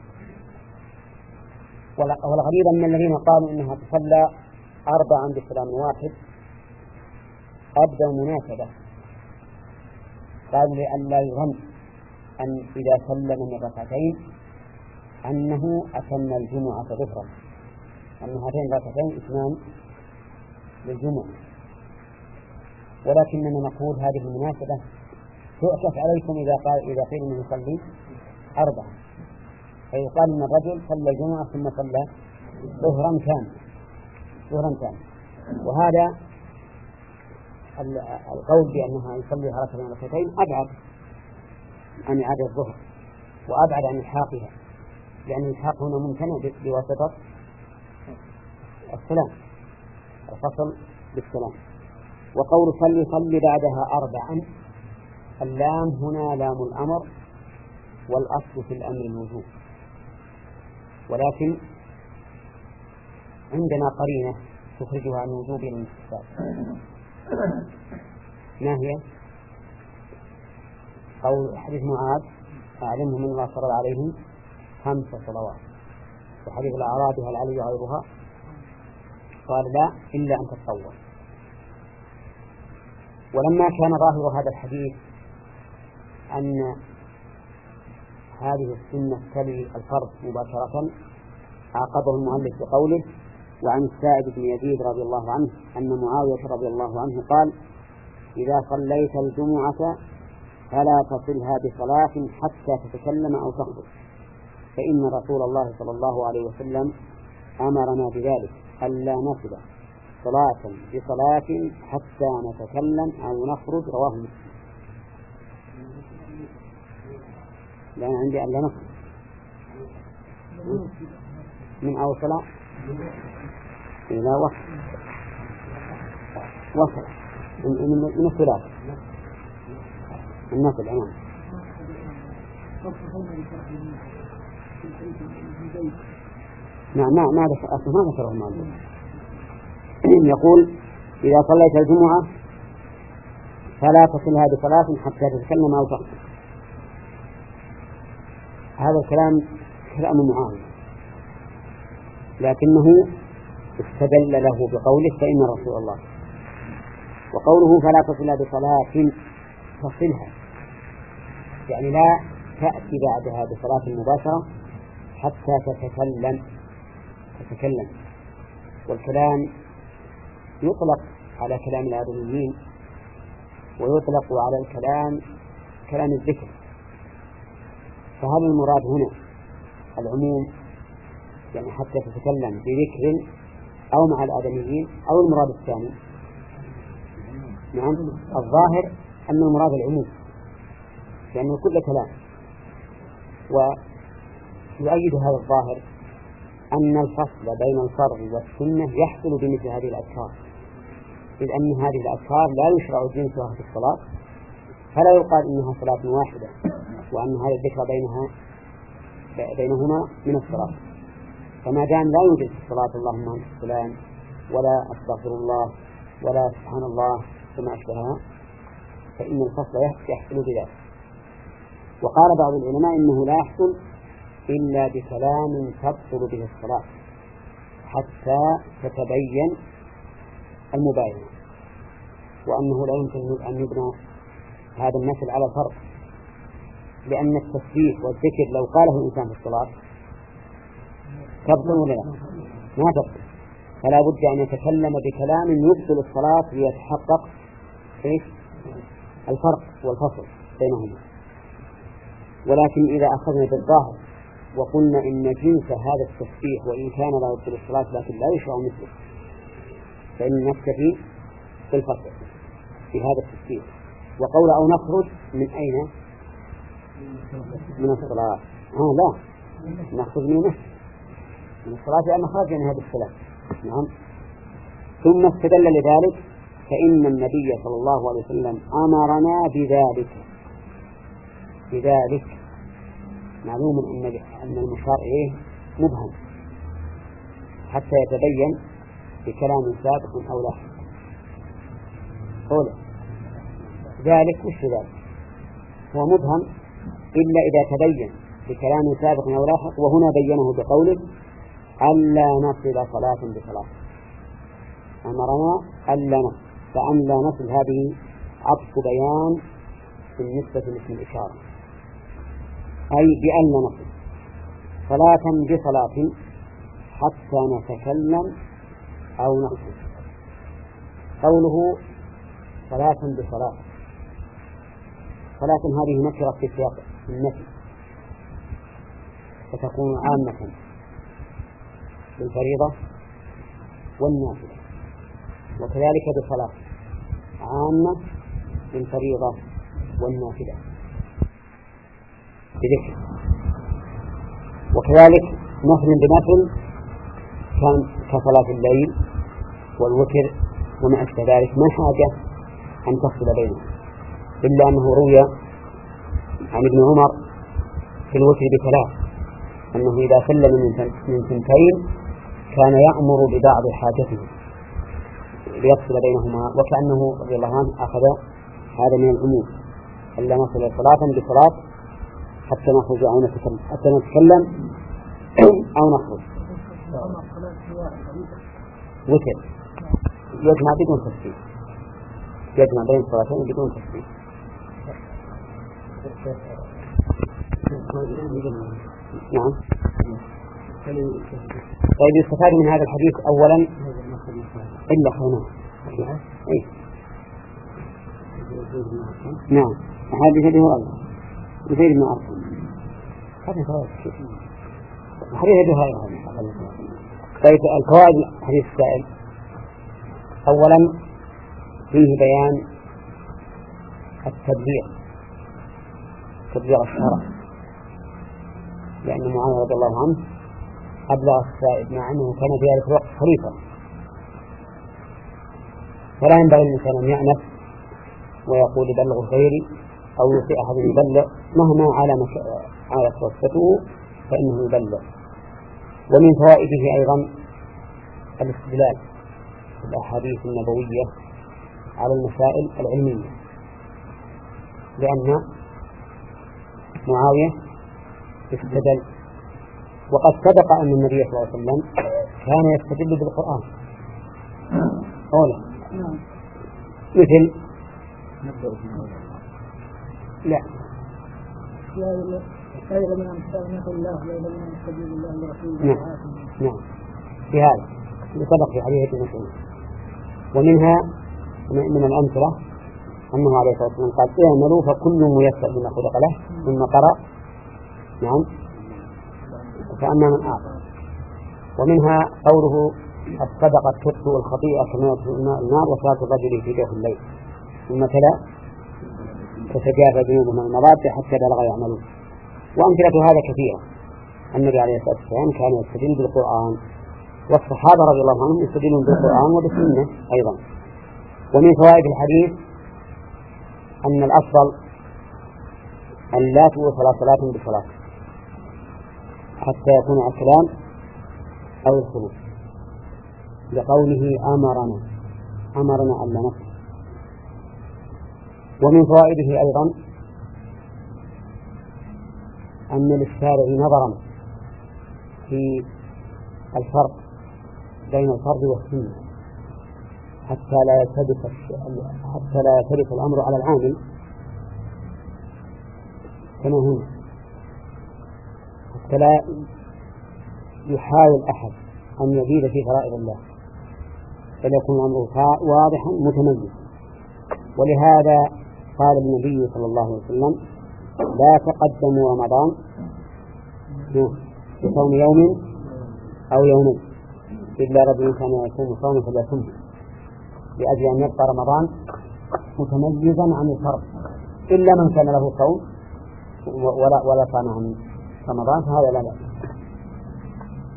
والغريب أن الذين قالوا إنها تصلى أربعا بسلام واحد أبدوا مناسبة، قالوا لأن لا يظن أن إذا سلم من ركعتين أنه أتم الجمعة ظهرا، أن هاتين الركعتين اثنان للجمعة، ولكننا نقول هذه المناسبة تؤسف عليكم إذا قال إذا قيل أنه يصلي أربعة، فيقال أن الرجل صلى الجمعة ثم صلى ظهرا كان ظهرا كان وهذا القول بأنها يصلي ركعتين ركعتين أبعد عن إعادة الظهر وأبعد عن إلحاقها، لأن الإلحاق هنا ممتنع بواسطة السلام، الفصل بالسلام. وقول صلي صلي بعدها أربعا، اللام هنا لام الأمر، والأصل في الأمر الوجوب، ولكن عندنا قرينة تخرجها عن وجوب إلى الاستحباب. ما هي؟ قول حديث معاذ أعلمهم من الله فرض عليهم خمس صلوات، وحديث الأعرابي هل علي غيرها؟ قال لا إلا أن تتطوع. ولما كان ظاهر هذا الحديث أن هذه السنة تلي الفرض مباشرة، عاقبه المؤلف بقوله: وعن السائب بن يزيد رضي الله عنه أن معاوية رضي الله عنه قال: إذا صليت الجمعة فلا تصلها بصلاة حتى تتكلم أو تخطب، فإن رسول الله صلى الله عليه وسلم أمرنا بذلك، ألا نصل صلاة بصلاة حتى نتكلم أو نخرج. رواه مسلم. لأن عندي ألا نصل من أوصل إلى وصل وصل من الثلاث النصل. أمام نعم ما ما أصلا ما ذكره المؤلف. يقول: إذا صليت الجمعة فلا تصلها بصلاة حتى تتكلم أو تخطب. هذا الكلام كلام معاوية، لكنه استدل له بقوله: فإن رسول الله. وقوله فلا تصلها بصلاة تصلها يعني لا تأتي بعدها بصلاة مباشرة حتى تتكلم تتكلم والكلام يطلق على كلام الآدميين ويطلق على الكلام كلام الذكر، فهل المراد هنا العموم يعني حتى تتكلم بذكر أو مع الآدميين، أو المراد الثاني؟ نعم الظاهر أن المراد العموم، لأنه كل كلام. ويؤيد هذا الظاهر أن الفصل بين الفرض والسنة يحصل بمثل هذه الأذكار، إذ أن هذه الأذكار لا يشرع جنسها في الصلاة، فلا يقال إنها صلاة واحدة وأن هذا الذكر بينها بينهما من الصلاة. فما دام لا يوجد في الصلاة اللهم أنت السلام ولا أستغفر الله ولا سبحان الله وما أشبهها، فإن الفصل يحصل بذلك. وقال بعض العلماء إنه لا يحصل إلا بكلام تبطل به الصلاة حتى تتبين المباينة، وأنه لا يمكن أن يبنى هذا النسل على الفرق، لأن التسبيح والذكر لو قاله الإنسان في الصلاة تبطل ولا لا؟ ما تبطل، فلا بد أن يتكلم بكلام يبطل الصلاة ليتحقق إيش الفرق والفصل بينهما. ولكن إذا أخذنا بالظاهر وقلنا إن جنس هذا التسبيح وإن كان لا يبطل الصلاة لكن لا يشرع مثله، فإن نكتفي بالفصل في هذا التسبيح. وقول أو نخرج من أين؟ من الصلاة. آه لا نخرج من نفس من الصلاة لأن خرج من هذا الصلاة. نعم. ثم استدل لذلك فإن النبي صلى الله عليه وسلم أمرنا بذلك بذلك معلوم أن المشار إليه مبهم حتى يتبين بكلام سابق أو لاحق. قوله ذلك وش ذلك هو مبهم إلا إذا تبين بكلام سابق أو لاحق، وهنا بينه بقوله ألا نصل صلاة بصلاة. أمرنا ألا نصل، فأن لا نصل هذه عطف بيان بالنسبة لاسم الإشارة، أي بأن لا نصل صلاة بصلاة حتى نتكلم أو نخرج. قوله صلاة بصلاة، صلاة هذه نكرة في سياق النفي فتكون عامة بالفريضة والنافلة، وكذلك بصلاة عامة بالفريضة والنافلة بذكر، وكذلك نفل بنفل كان كصلاة الليل والوتر وما أشبه ذلك ما حاجة أن تفصل بينهم، إلا أنه روي عن ابن عمر في الوتر بثلاث أنه إذا سلم من ثنتين كان يأمر ببعض حاجته ليفصل بينهما، وكأنه رضي الله عنه أخذ هذا من العموم ألا نصل صلاة بصلاة حتى نخرج أو نتكلم حتى نتكلم أو نخرج. وتر يجمع بدون تفصيل، يجمع بين الصلاتين بدون تفصيل. نعم. طيب يستفاد من هذا الحديث أولا إلا خلنا إيه؟ نعم هذا جده الله زيد بن أرقم هذا فوائد حديث جهاية. طيب الفوائد حديث السائل أولا فيه بيان التبليغ تبليغ الشرع، لأن معاوية رضي الله عنه أبلغ السائل مع أنه كان في ذلك الوقت خليفة، فلا ينبغي الإنسان أن يعنف ويقول بلغ غيري أو يطيع أحد يبلغ مهما على على وصفته فإنه يبلغ. ومن فوائده أيضا الاستدلال بالأحاديث النبوية على المسائل العلمية، لأن معاوية استدل، وقد سبق أن النبي صلى الله عليه وسلم كان يستدل بالقرآن أولا مثل لا نعم نعم في هذا سبق في حديث ابن مسعود. ومنها من الأمثلة أنه عليه الصلاة والسلام قال اعملوا فكل ميسر لما خلق له ثم قرأ نعم فأما من أعطى. ومنها قوله الصدقة تطفئ الخطيئة كما يطفئ الماء النار وصلاة الرجل في جوف الليل ثم تلا تتجافى جنوبهم عن المضاجع حتى بلغ يعملون. وأمثلة هذا كثيرة. النبي عليه الصلاة والسلام كان يستدل بالقرآن، والصحابة رضي الله عنهم يستدلون بالقرآن وبالسنة أيضا. ومن فوائد الحديث أن الأفضل أن لا توصل صلاة بصلاة حتى يكون الكلام أو الخروج، لقوله أمرنا أمرنا ألا نصل. ومن فوائده أيضا أن للشارع نظرا في الفرق بين الفرض والسنة حتى لا يلتبس حتى لا يلتبس الأمر على العامل كما هنا، حتى لا يحاول أحد أن يزيد في فرائض الله بل يكون الأمر واضحا متميز. ولهذا قال النبي صلى الله عليه وسلم لا تقدموا رمضان بصوم يوم أو يومين إلا رجل كان يصوم صوم فليصوم، لأجل أن يبقى رمضان متميزا عن الفرض، إلا من كان له صوم ولا ولا كان عن رمضان فهذا لا لا.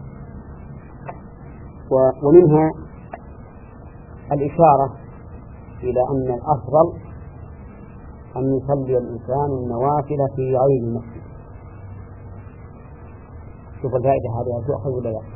ومنها الإشارة إلى أن الأفضل أن يصلي الإنسان النوافل في غير المسجد. شوف الفائدة هذه تؤخذ ولا لا؟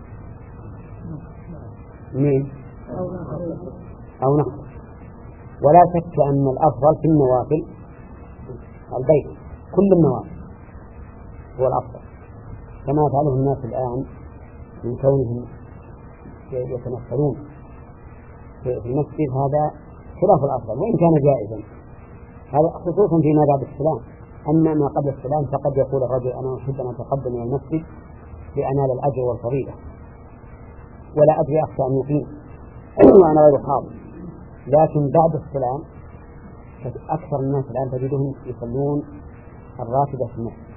مين؟ أو نحن. ولا شك أن الأفضل في النوافل البيت، كل النوافل هو الأفضل، كما يفعله الناس الآن من كونهم يتنفلون في المسجد. هذا خلاف الأفضل وإن كان جائزا، هذا خصوصا فيما بعد السلام. أما ما قبل السلام فقد يقول الرجل أنا أحب أن أتقدم إلى المسجد لأنال الأجر والفضيلة، ولا أدري أخشى أن يقيم وأنا غير حاضر. لكن بعد السلام أكثر الناس الآن تجدهم يصلون الراتبة في المسجد،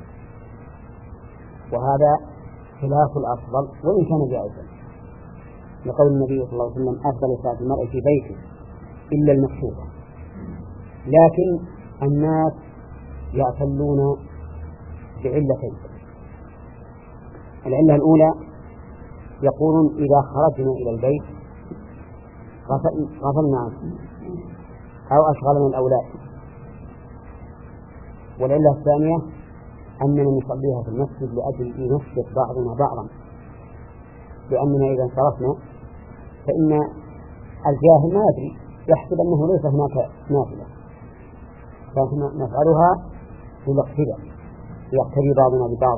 وهذا خلاف الأفضل وإن كان جائزا، لقول النبي صلى الله عليه وسلم أفضل صلاة المرء في بيته إلا المكتوبة. لكن الناس يعتلون بعلتين. العلة الأولى يقولون إذا خرجنا إلى البيت غفلنا عنه أو أشغلنا الأولاد. والعلة الثانية أننا نصليها في المسجد لأجل ينشط بعضنا بعضا، لأننا إذا انصرفنا فإن الجاهل ما يدري، يحسب أنه ليس هناك نافلة، فنحن نفعلها للاقتداء يقتدي بعضنا ببعض.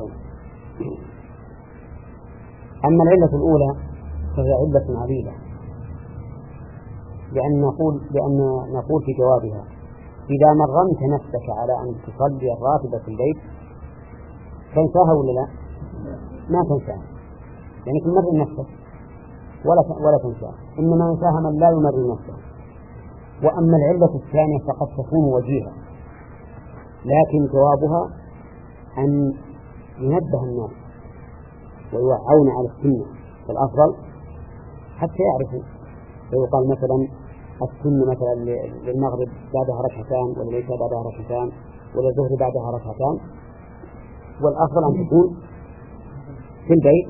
أما العلة الأولى فهي علة عديدة، لأن نقول لأن نقول في جوابها إذا مرنت نفسك على أن تصلي الراتبة في البيت تنساها ولا لا؟ ما تنساها، يعني تمرن نفسك ولا ولا تنساها، إنما ينساها من لا يمرن نفسه. وأما العلة الثانية فقد تكون وجيهة، لكن جوابها أن ينبه الناس ويوعون على السنة والأفضل حتى يعرفوا. فيقال مثلا السنة مثلا للمغرب بعدها ركعتان، وللعشاء بعدها ركعتان، وللظهر بعدها ركعتان، والأفضل أن تكون في البيت.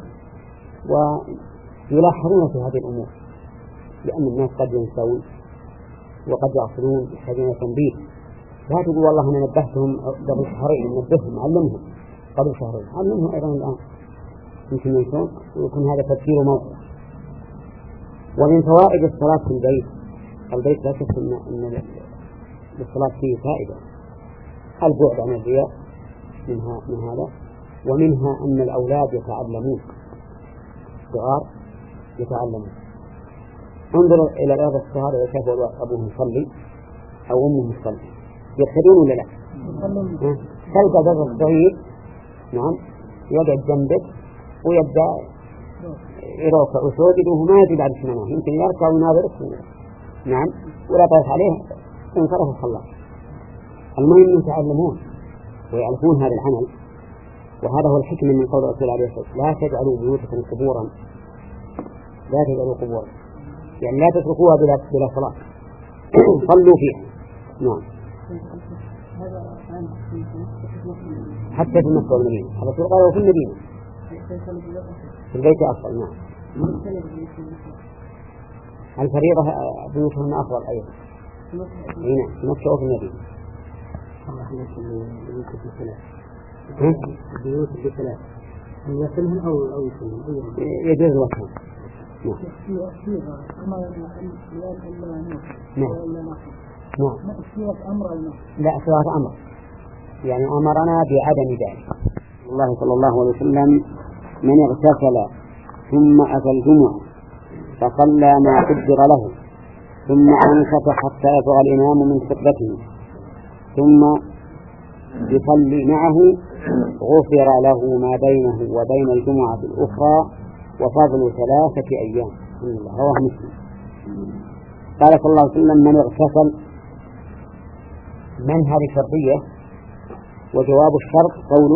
ويلاحظون في هذه الأمور لأن الناس قد ينسون وقد يعصرون يحتاجون تنبيه. لا تقول والله أنا نبهتهم قبل شهرين، نبههم علمهم قبل شهرين، علمهم أيضا الآن يمكن ينسون ويكون هذا تذكير موقع. ومن فوائد الصلاة في البيت، البيت لا شك أن للصلاة فيه فائدة، البعد عن الرياء منها من هذا، ومنها أن الأولاد يتعلمون، صغار يتعلمون. انظر إلى الأولاد الصغار إذا شافوا أبوهم يصلي أو أمهم يصلي يقتدون ولا لا؟ تلقى ذا الصغير نعم يقعد جنبك ويبدأ يروك وسوجد وهو ما يدري بعد سنوات، يمكن يركع ويناظرك نعم ولا تعرف عليه انصرف الصلاة. المهم يتعلمون ويعرفون هذا العمل، وهذا هو الحكمة من قول رسول الله عليه الصلاة والسلام لا تجعلوا بيوتكم قبورا، لا تجعلوا قبورا يعني لا تتركوها بلا بلا صلاة صلوا فيها. نعم حتى في مكة والمدينة، هذا قالوا في المدينة في البيت أفضل. نعم الفريضة بيوتهم أفضل أيضا هنا في مكة وفي المدينة. بيوت بثلاث يصلهم أو أو يصلهم يجوز الوصل. نعم نعم نعم لا صيغة أمر، يعني أمرنا بعدم ذلك. الله صلى الله عليه وسلم من اغتسل ثم أتى الجمعة فصلى ما قدر له ثم أنصت حتى يفرغ الإمام من خطبته ثم يصلي معه غفر له ما بينه وبين الجمعة الأخرى وفضل ثلاثة أيام. رواه مسلم. قال صلى الله عليه وسلم من اغتسل، من هذه شرطية، وجواب الشرط قوله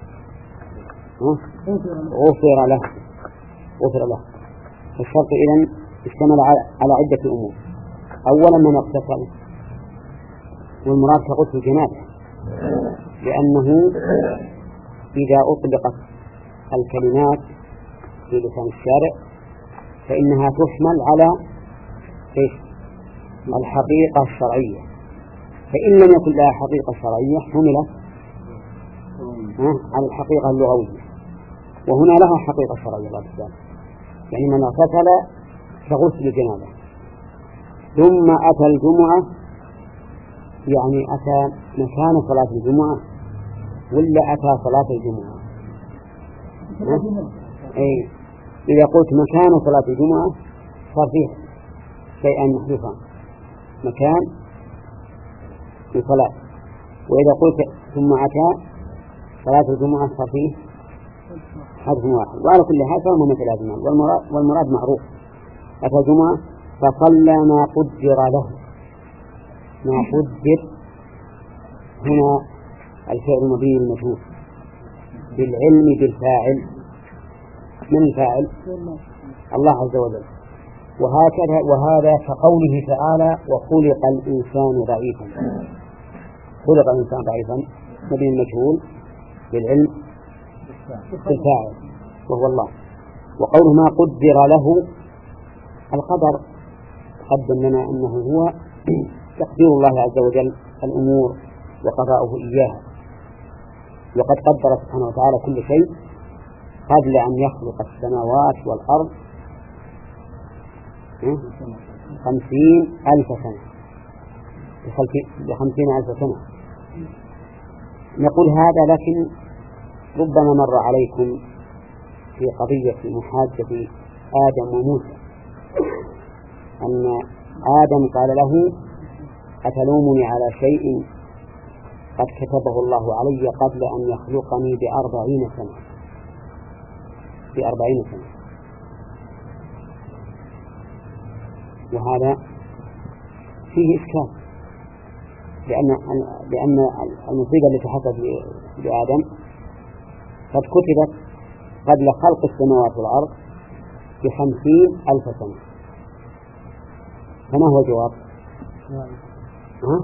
غفر له غفر له. الشرط إذن اشتمل على عدة أمور. أولا من اغتسل، والمراد كغسل الجنابة، لأنه إذا أطلقت الكلمات في لسان الشارع فإنها تحمل على إيش؟ الحقيقة الشرعية، فإن لم يكن لها حقيقة شرعية حملت على الحقيقة اللغوية، وهنا لها حقيقة شرعية لا تزال. يعني من اغتسل كغسل الجنابة ثم أتى الجمعة، يعني أتى مكان صلاة الجمعة ولا أتى صلاة الجمعة؟ أي إذا قلت مكان صلاة الجمعة صار فيه شيئا محدثا، مكان لصلاة. وإذا قلت ثم أتى صلاة الجمعة صار فيه حدث واحد. وعلى كل حال فهم متلازمان، والمراد, والمراد معروف. أتى الجمعة فصلى ما قدر له. ما قدر هنا الفعل مبني للمجهول بالعلم بالفاعل. من الفاعل؟ الله عز وجل. وهكذا وهذا كقوله تعالى وخلق الإنسان ضعيفا. خلق الإنسان ضعيفا مبني للمجهول بالعلم بالفاعل وهو الله. وقوله ما قدر له القدر قدم لنا أنه هو تقدير الله عز وجل الأمور وقضاؤه إياها. وقد قدر سبحانه وتعالى كل شيء قبل أن يخلق السماوات والأرض خمسين ألف سنة بخمسين ألف سنة. نقول هذا، لكن ربما مر عليكم في قضية محاجة آدم وموسى أن آدم قال له أتلومني على شيء قد كتبه الله علي قبل أن يخلقني بأربعين سنة بأربعين سنة. وهذا فيه إشكال، لأن لأن المصيبة التي حصلت لآدم قد كتبت قبل خلق السماوات والأرض بخمسين ألف سنة. فما هو الجواب؟ ها؟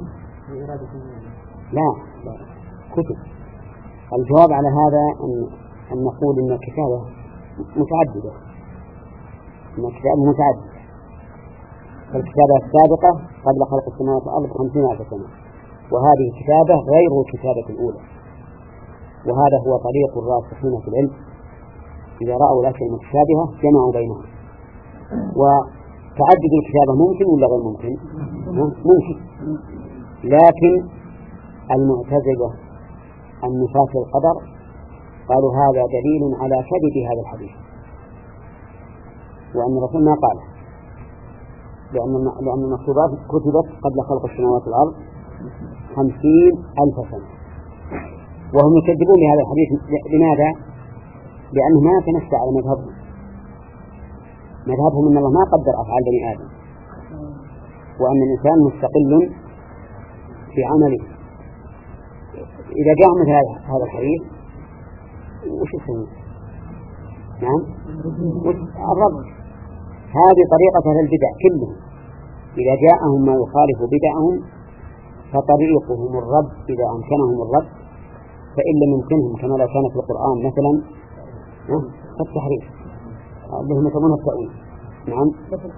لا كتب. الجواب على هذا أن, أن نقول أن الكتابة متعددة، أن الكتابة متعددة. فالكتابة السابقة قبل خلق السماوات والأرض خمسين ألف سنة، وهذه الكتابة غير الكتابة الأولى. وهذا هو طريق الراسخين في العلم، إذا رأوا الأشياء متشابهة جمعوا بينها. وتعدد الكتابة ممكن ولا غير ممكن؟ ممكن. لكن المعتزلة النفاة القدر قالوا هذا دليل على كذب هذا الحديث، وأن الرسول ما قاله، لأن لأن المكتوبات كتبت قبل خلق السماوات والأرض خمسين ألف سنة، وهم يكذبون لهذا الحديث. لماذا؟ لأنه ما تنسى على مذهبهم. مذهبهم أن الله ما قدر أفعال بني آدم، وأن الإنسان مستقل في عمله. إذا جاء مثل هذا الحديث وش يسمى؟ نعم الرب. هذه طريقة أهل البدع كلهم، إذا جاءهم ما يخالف بدعهم فطريقهم الرب إذا أمكنهم الرب، فإن لم يمكنهم كما لو كان في القرآن مثلا التحريف اللهم يسمونه التأويل. نعم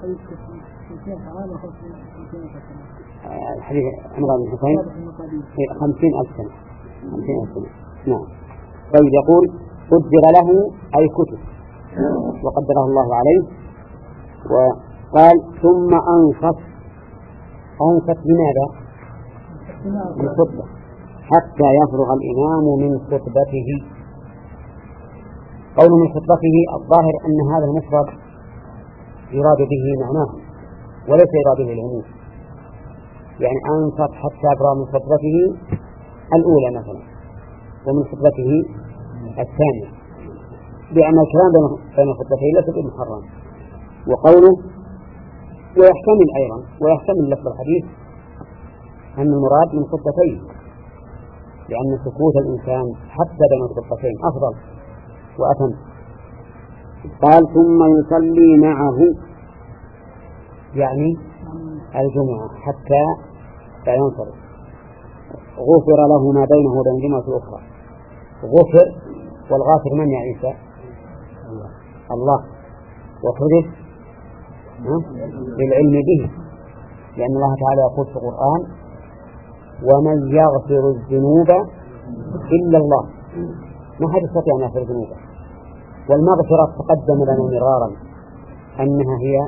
الحديث عمران بن حسين خمسين ألف سنة خمسين ألف سنة. نعم. طيب يقول قدر له أي كتب وقدره الله عليه. وقال ثم أنصت. أنصت بماذا؟ من خطبة حتى يفرغ الإمام من خطبته. قوله من خطبته الظاهر أن هذا المفرد يراد به معناه وليس يراد به العموم. يعني أنصت حتى يفرغ من خطبته الأولى مثلا ومن خطبته الثانية، لأن الكلام بين الخطبتين ليس بمحرم. وقوله ويحتمل أيضا ويحتمل لفظ الحديث أن المراد من خطبتين، لأن سكوت الإنسان حتى بين الخطبتين أفضل وأتم. قال ثم يصلي معه يعني الجمعة حتى لا ينصرف. غفر له ما بينه وبين الجمعة الأخرى. غفر، والغافر من يا عيسى؟ الله. وحدث بالعلم به، لأن الله تعالى يقول في القرآن ومن يغفر الذنوب إلا الله، ما حد يستطيع أن يغفر ذنوبه. والمغفرة تقدم لنا مرارا أنها هي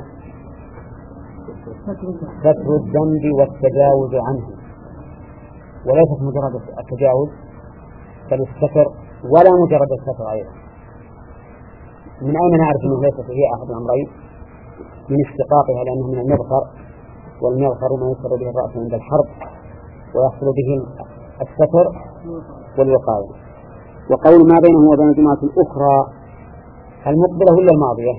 ستر الذنب والتجاوز عنه، وليست مجرد التجاوز بل الستر، ولا مجرد الستر أيضا. من أين نعرف أنه ليس فيه أحد الأمرين؟ من استقاطها، لأنه من المغفر، والمغفر ما يسر به الرأس عند الحرب ويحصل به الستر والوقاية. وقول ما بينه وبين الجماعة الأخرى المقبلة ولا الماضية؟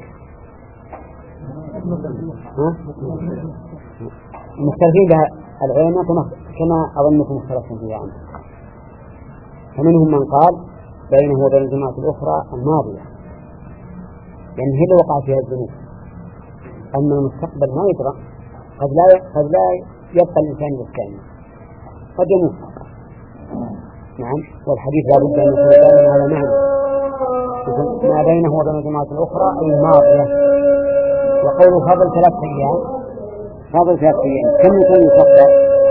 مختلفين بها العلماء كما أظنكم مختلفين فيها عنه. فمنهم من قال بينه وبين الجماعة الأخرى الماضية، لأن هي اللي وقع فيها الذنوب. أما المستقبل ما يدرى، قد لا قد لا يبقى الإنسان بالكامل، قد يموت. نعم، والحديث لا بد أن يكون دائما على معنى ما بينه وبين الجماعة الأخرى الماضية. وقوله فضل ثلاث أيام، فضل ثلاث أيام كم كان يفضل؟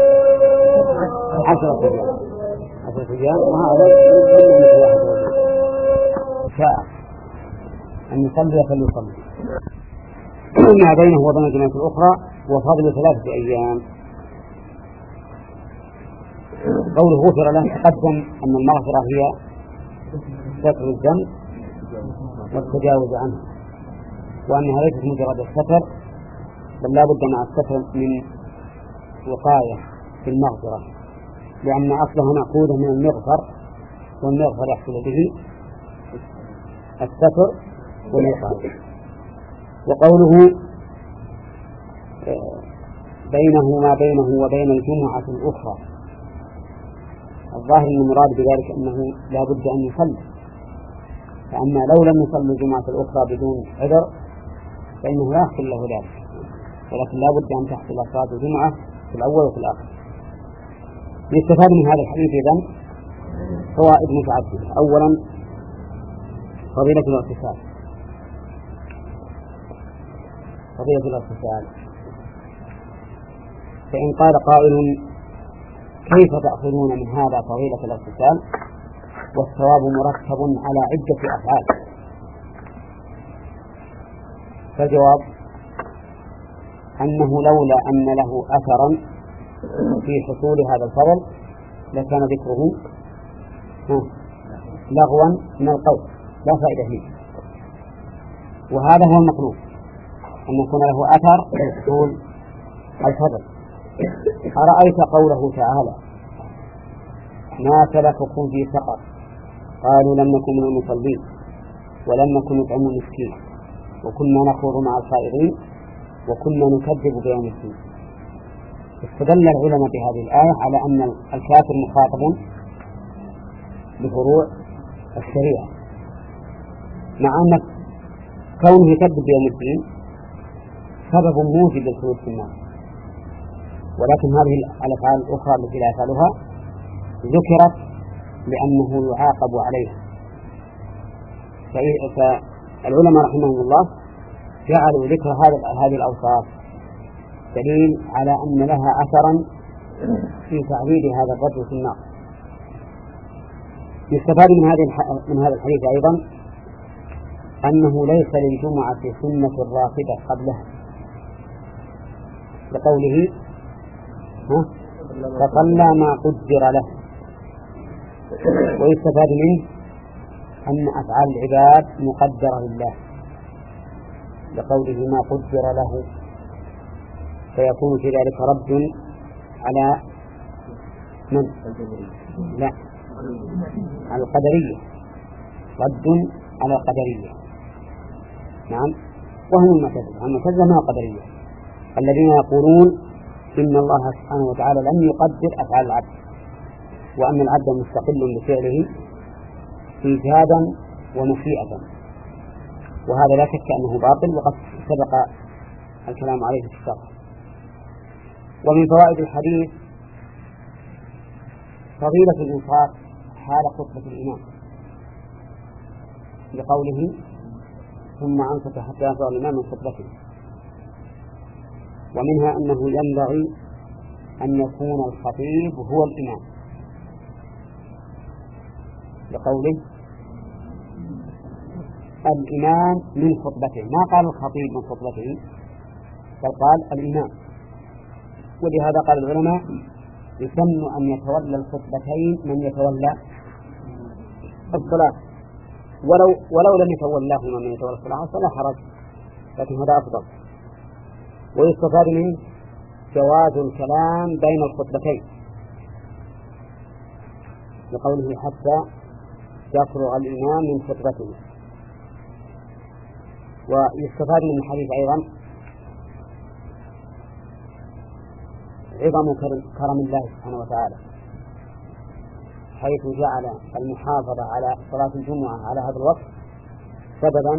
عشرة أيام، عشرة أيام، وهذا يمكن مثل واحد وجه شاء أن يصلي فليصلي. ما بينه وبين الجماعة الأخرى وفضل ثلاثة أيام. قوله غفر له تقدم أن المغفرة هي ستر الذنب والتجاوز عنه، وأنها ليست مجرد الستر بل لا بد مع الستر من وقاية في المغفرة، لأن أصلها مأخوذة من المغفر، والمغفر يحصل به الستر والوقاية. وقوله بينه ما بينه وبين الجمعة الأخرى، الظاهر أن المراد بذلك أنه لا بد أن يصلي، فأما لو لم يصلي الجمعة الأخرى بدون عذر فإنه لا يحصل له ذلك، ولكن لا بد أن تحصل صلاة الجمعة في الأول وفي الآخر. يستفاد من هذا الحديث إذن فوائد متعددة. أولا فضيلة الاغتسال، فضيلة الاغتسال. فإن قال قائل كيف تأخذون من هذا فضيلة الاغتسال والثواب مرتب على عدة أفعال؟ فالجواب أنه لولا أن له أثرا في حصول هذا الفضل لكان ذكره لغوا من القول لا فائدة فيه، وهذا هو المطلوب، أن يكون له أثر في حصول الفضل. أرأيت قوله تعالى ما سلككم في سقر قالوا لم نكن من المصلين ولم نكن نطعم المسكين وكنا نخوض مع الخائضين وكنا نكذب بيوم الدين. استدل العلماء بهذه الآية على أن الكافر مخاطب بفروع الشريعة، مع أن كونه يكذب بيوم الدين سبب موجب للخلود في النار، ولكن هذه الأفعال الأخرى التي لا يفعلها ذكرت لأنه يعاقب عليها. فالعلماء رحمهم الله جعلوا ذكر هذه الأوصاف دليل على أن لها أثرا في تعذيب هذا الرجل في النار. يستفاد من هذه من هذا الحديث أيضا أنه ليس للجمعة سنة راتبة قبلها، لقوله فصلى ما قدر له. ويستفاد منه أن أفعال العباد مقدرة لله، لقوله ما قدر له، فيكون في ذلك رد على من؟ لا، على القدرية، رد على القدرية. نعم، وهم المعتزلة. المعتزلة ما قدرية الذين يقولون إن الله سبحانه وتعالى لم يقدر أفعال العبد، وأن العبد مستقل بفعله إيجادا ومشيئة، وهذا لا شك أنه باطل، وقد سبق الكلام عليه في الشرح. ومن فوائد الحديث فضيلة الإنصات حال خطبة الإمام، لقوله ثم أنصت حتى ينصر الإمام من خطبته. ومنها أنه ينبغي أن يكون الخطيب هو الإمام، لقوله الإمام من خطبته، ما قال الخطيب من خطبته بل قال الإمام. ولهذا قال العلماء يسن أن يتولى الخطبتين من يتولى الصلاة، ولو ولو لم يتولاهما من يتولى الصلاة فلا حرج، لكن هذا أفضل. ويستفاد منه جواز الكلام بين الخطبتين لقوله حتى يفرغ الإمام من خطبته. ويستفاد من الحديث أيضا عظم كرم الله سبحانه وتعالى، حيث جعل المحافظة على صلاة الجمعة على هذا الوقت سببا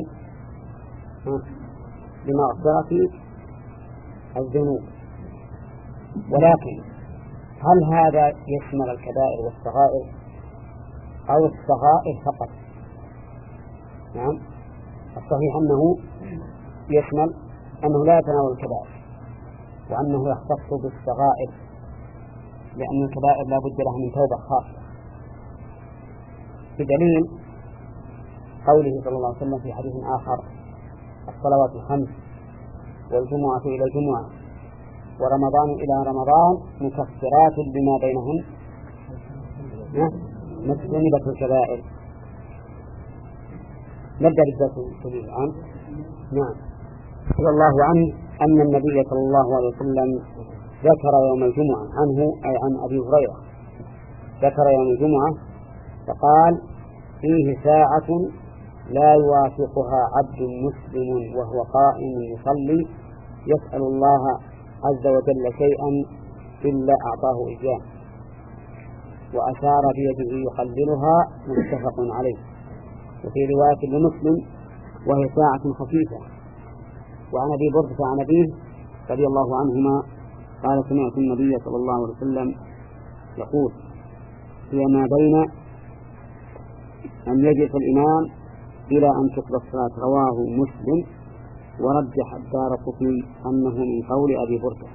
لمغفرة الذنوب. ولكن هل هذا يشمل الكبائر والصغائر أو الصغائر فقط؟ نعم، الصحيح أنه يشمل، أنه لا يتناول الكبائر، وأنه يختص بالصغائر، لأن الكبائر لا بد لها من توبة خاصة، بدليل قوله صلى الله عليه وسلم في حديث آخر: الصلوات الخمس والجمعة إلى الجمعة ورمضان إلى رمضان مكفرات بما بينهن مجتنبة الكبائر. نبدأ بالدرس الكبير الآن. نعم. رضي الله عنه أن النبي صلى الله عليه وسلم ذكر يوم الجمعة عنه، أي عن أبي هريرة، ذكر يوم الجمعة فقال: فيه ساعة لا يوافقها عبد مسلم وهو قائم يصلي يسأل الله عز وجل شيئا إلا أعطاه إياه، وأشار بيده يقللها، متفق عليه. وفي رواية لمسلم: وهي ساعة خفيفة. وعن أبي بردة عن أبيه رضي الله عنهما قال: سمعت النبي صلى الله عليه وسلم يقول: هي ما بين أن يجلس الإمام إلى أن تقضى الصلاة. رواه مسلم، ورجح الدارقطني أنه من قول أبي بردة.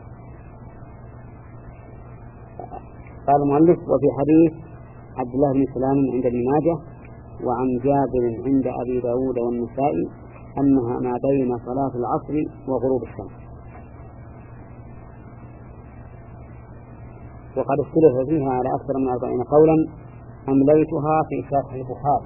قال المؤلف: وفي حديث عبد الله بن سلام عند ابن ماجه وعن جابر عند أبي داود والنسائي أنها ما بين صلاة العصر وغروب الشمس. وقد اختلف فيها على أكثر من أربعين قولا، أمليتها في شرح البخاري.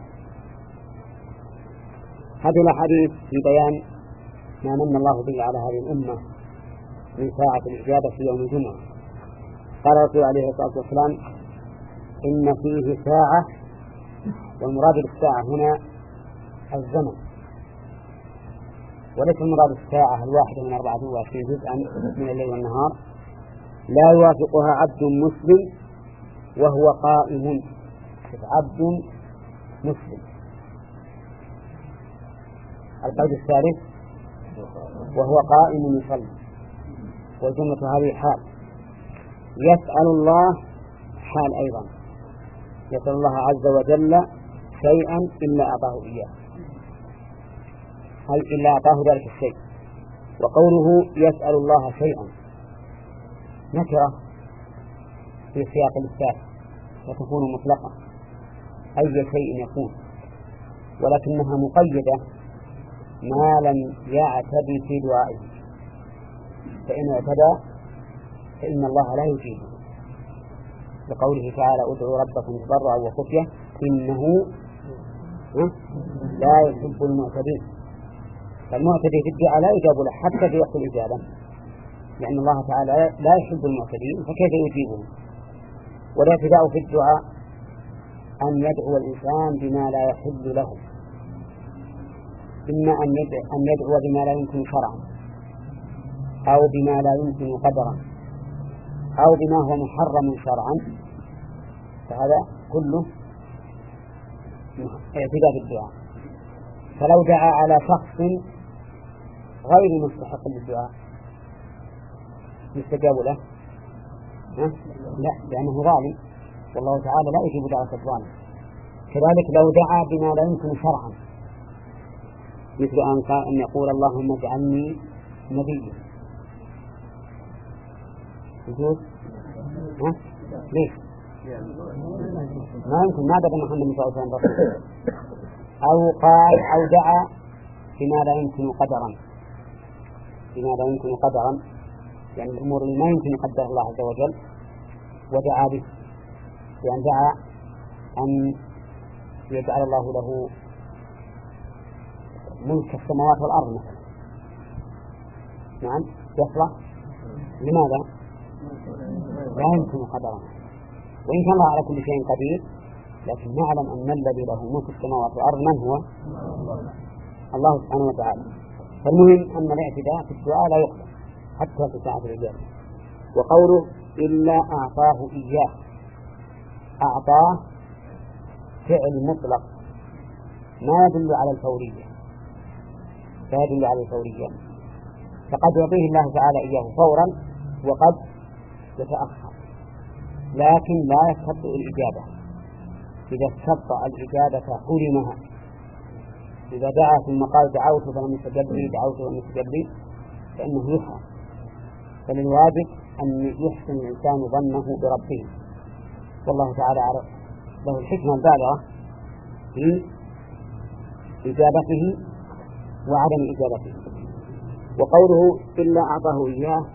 هذه الأحاديث في بيان ما من الله به على هذه الأمة من ساعة الإجابة في يوم الجمعة. قال رسول عليه الصلاة والسلام: إن فيه ساعة، والمراد بالساعة هنا الزمن، وليس المراد الساعة الواحدة من أربعة وعشرين جزءا من الليل والنهار، لا يوافقها عبد مسلم وهو قائم. عبد مسلم. القيد الثالث: وهو قائم يصلي، والجملة هذه حال. يسأل الله حال أيضا، يسأل الله عز وجل شيئا إلا أعطاه إياه، هل إلا أعطاه ذلك الشيء. وقوله يسأل الله شيئا نكرة في سياق الإثبات، وتكون مطلقة أي شيء يكون، ولكنها مقيدة ما لم يعتد في دعائه، فإن اعتدى فإن الله لا يجيبه، لقوله تعالى: ادعوا ربكم تضرعا وخفية إنه لا يحب المعتدين. فالمعتدي في الدعاء لا يجاب له حتى في وقت الإجابة، لأن الله تعالى لا يحب المعتدين، فكيف يجيبه؟ والاعتداء في الدعاء أن يدعو الإنسان بما لا يحل له، إما أن يدعو بما لا يمكن شرعا، أو بما لا يمكن قدرا، أو بما هو محرم شرعا، فهذا كله اعتداء بالدعاء. فلو دعا على شخص غير مستحق للدعاء يستجاب له؟ لا، لأنه ظالم، والله تعالى لا يجيب دعوة الظالم. كذلك لو دعا بما لا يمكن شرعا، مثل أن يقول: اللهم اجعلني نبيا، يجوز؟ ها؟ ليش؟ ما يمكن ما بدأ محمد صلى الله عليه وسلم أو قال أو دعا بما لا يمكن قدرا، بما لا يمكن قدرا يعني الأمور اللي ما يمكن يقدر الله عز وجل ودعا به، يعني دعا أن يجعل الله له ملك السماوات والأرض مثلا، نعم يصلح. لماذا؟ لا يمكن قدرا، وإن كان الله على كل شيء قدير، لكن نعلم أن الذي له ملك السماوات والأرض من هو؟ الله سبحانه وتعالى. فالمهم أن الاعتداء في الدعاء لا يقبل حتى في ساعة الإجابة. وقوله إلا أعطاه إياه، أعطاه فعل مطلق ما يدل على الفورية، لا يدل على الفورية، فقد يعطيه الله تعالى إياه فورا وقد يتأخر، لكن لا يستبطئ الإجابة. إذا استبطأ الإجابة حرمها، إذا دعا ثم قال دعوت فلم يستجب لي، دعوت فلم يستجب لي، فإنه يحرم. فللواجب أن يحسن الإنسان ظنه بربه، والله تعالى له الحكمة البالغة في إجابته وعدم إجابته. وقوله إلا أعطاه إياه،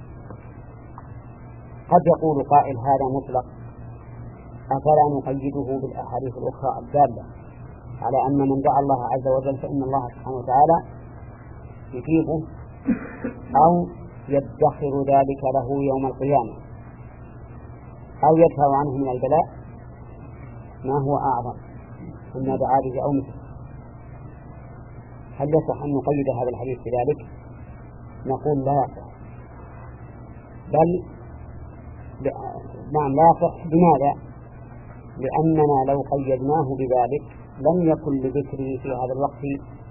قد يقول قائل هذا مطلق، أفلا نقيده بالأحاديث الأخرى الدالة على أن من دعا الله عز وجل فإن الله سبحانه وتعالى يجيبه أو يدخر ذلك له يوم القيامة أو يدفع عنه من البلاء ما هو أعظم مما دعا به أو مثله. هل يصح أن نقيد هذا الحديث بذلك؟ نقول لا يصح، بل نعم لا يصح. لماذا؟ لأننا لو قيدناه بذلك لم يكن لذكره في هذا الوقت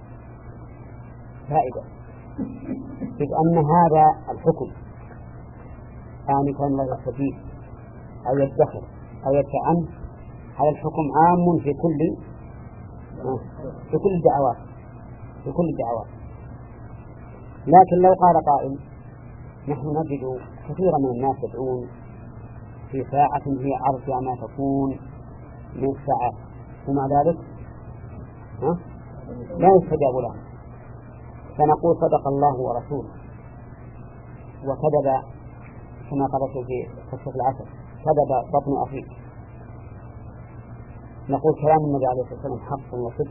فائدة، إذ أن هذا الحكم آنفا لا يستفيد أو يدخر أو يدفع عنه، هذا الحكم عام في كل في كل الدعوات في كل الدعوات. لكن لو قال قائل نحن نجد كثيرا من الناس يدعون في ساعة هي أرجى ما تكون من ساعة، ومع ذلك ها؟ لا يستجاب له، فنقول صدق الله ورسوله وكذب كما قال في قصة العصر، كذب بطن أخيك. نقول كلام النبي عليه الصلاة والسلام حق وصدق،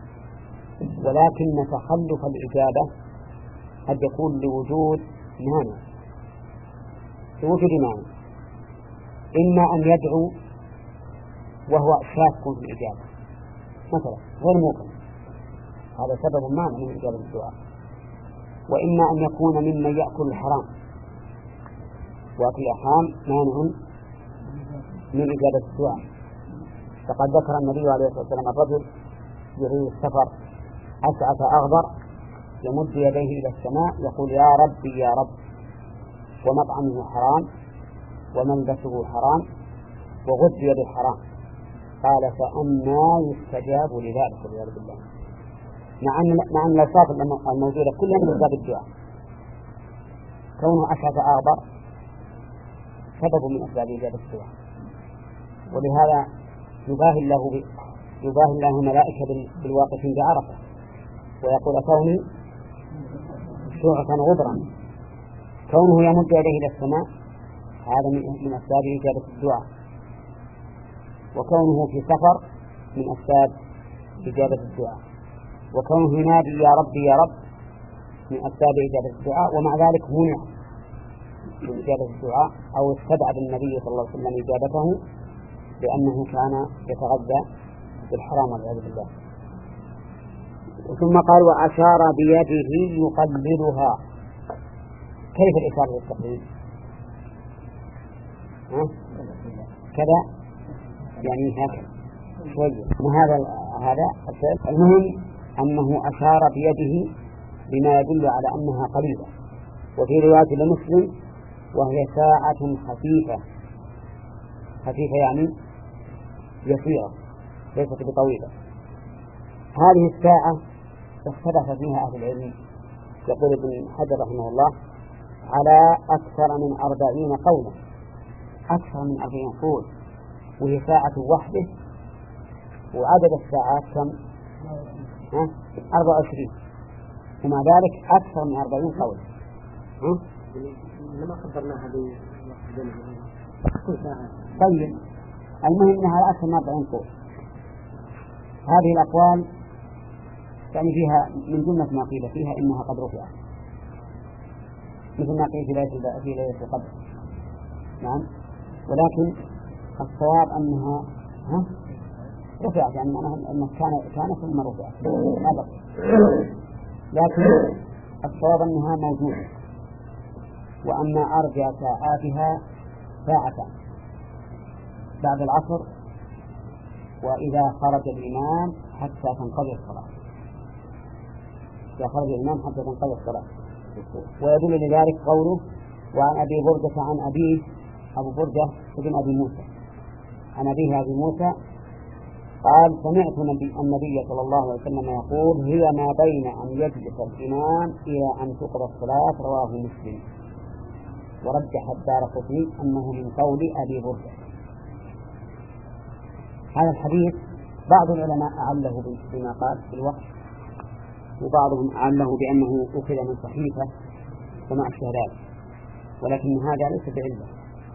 ولكن تخلف الإجابة قد يكون لوجود مانع، لوجود مانع، إما أن يدعو وهو شاك في الإجابة مثلا غير موقن، هذا سبب مانع من إجابة الدعاء، وإما أن يكون ممن يأكل الحرام، وأكل الحرام مانع من إجابة الدعاء. فقد ذكر النبي عليه الصلاة والسلام الرجل يريد السفر أسعف أغبر يمد يديه إلى السماء يقول يا ربي يا رب، ومطعمه حرام وملبسه حرام وغذي بالحرام، قال فأنا يستجاب لذلك والعياذ بالله. مع أن مع أن الأوصاف الموجودة كلها من أسباب الدعاء، كونه أسعف أغبر سبب من أسباب إجابة الدعاء، ولهذا يباهي الله يباهي الله ملائكة بالواقفين بعرفة ويقول كوني شعثا غبرا، كونه يمد يديه إلى السماء هذا من أسباب إجابة الدعاء، وكونه في سفر من أسباب إجابة الدعاء، وكونه ينادي يا ربي يا رب من أسباب إجابة الدعاء، ومع ذلك منع من إجابة الدعاء أو استبعد النبي صلى الله عليه وسلم إجابته لأنه كان يتغذى بالحرام والعياذ بالله. ثم قال وأشار بيده يقللها. كيف الإشارة بالتقليل؟ كذا يعني هكذا شوية، وهذا هذا المهم أنه أشار بيده بما يدل على أنها قليلة. وفي رواية لمسلم وهي ساعة خفيفة، خفيفة يعني يسيرة ليست بطويلة. هذه الساعة اختلف فيها أهل العلم، يقول ابن حجر رحمه الله على أكثر من أربعين قولا أكثر من أربعين قول، وهي ساعة واحدة، وعدد الساعات كم؟ ها؟ أربعة وعشرين، ومع ذلك أكثر من أربعين قول. ها؟ لما قدرناها ب طيب المهم أنها أكثر من أربعين قول. هذه الأقوال يعني فيها من جملة ما قيل فيها إنها قد رفعت، مثل ما قيل في ليلة في ليلة القدر. نعم، ولكن الصواب أنها ها رفعت، يعني أنها كان كانت ثم رفعت ما بقي، لكن الصواب أنها موجودة، وأن أرجى ساعاتها ساعة بعد العصر، وإذا خرج الإمام حتى تنقضي الصلاة، إذا خرج الإمام حتى تنقضي الصلاة. ويدل لذلك قوله: وعن أبي بردة عن أبيه، أبو بردة ابن أبي موسى، عن أبيه أبي موسى قال: سمعت النبي صلى الله عليه وسلم يقول: هي ما بين أن يجلس الإمام إلى أن تقضى الصلاة. رواه مسلم. ورجح الدارقطني أنه من قول أبي بردة. هذا الحديث بعض العلماء أعله بما قال في الوقت، وبعضهم أعله بأنه أخذ من صحيفة وما أشبه ذلك، ولكن هذا ليس بعلة،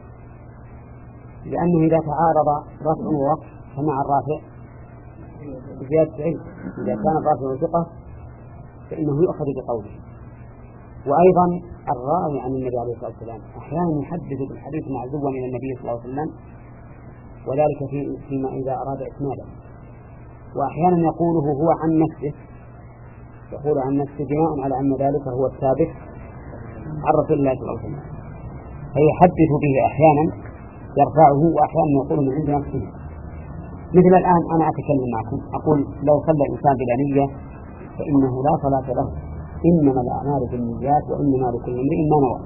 لأنه إذا تعارض رفع ووقف فمع الرافع زيادة علم. إذا كان الرافع ثقة فإنه يؤخذ بقوله. وأيضا الراوي عن النبي عليه الصلاة والسلام أحيانا يحدث بالحديث معزوا إلى النبي صلى الله عليه وسلم، وذلك في فيما إذا أراد إسناده، وأحيانا يقوله هو عن نفسه، يقول عن نفسه بناء على أن ذلك هو الثابت عن رسول الله صلى الله عليه وسلم، فيحدث به أحيانا يرفعه، وأحيانا يقول من عند نفسه. مثل الآن أنا أتكلم معكم أقول: لو صلى الإنسان بلا نية فإنه لا صلاة له، إنما الأعمال بالنيات وإنما لكل امرئ ما نوى.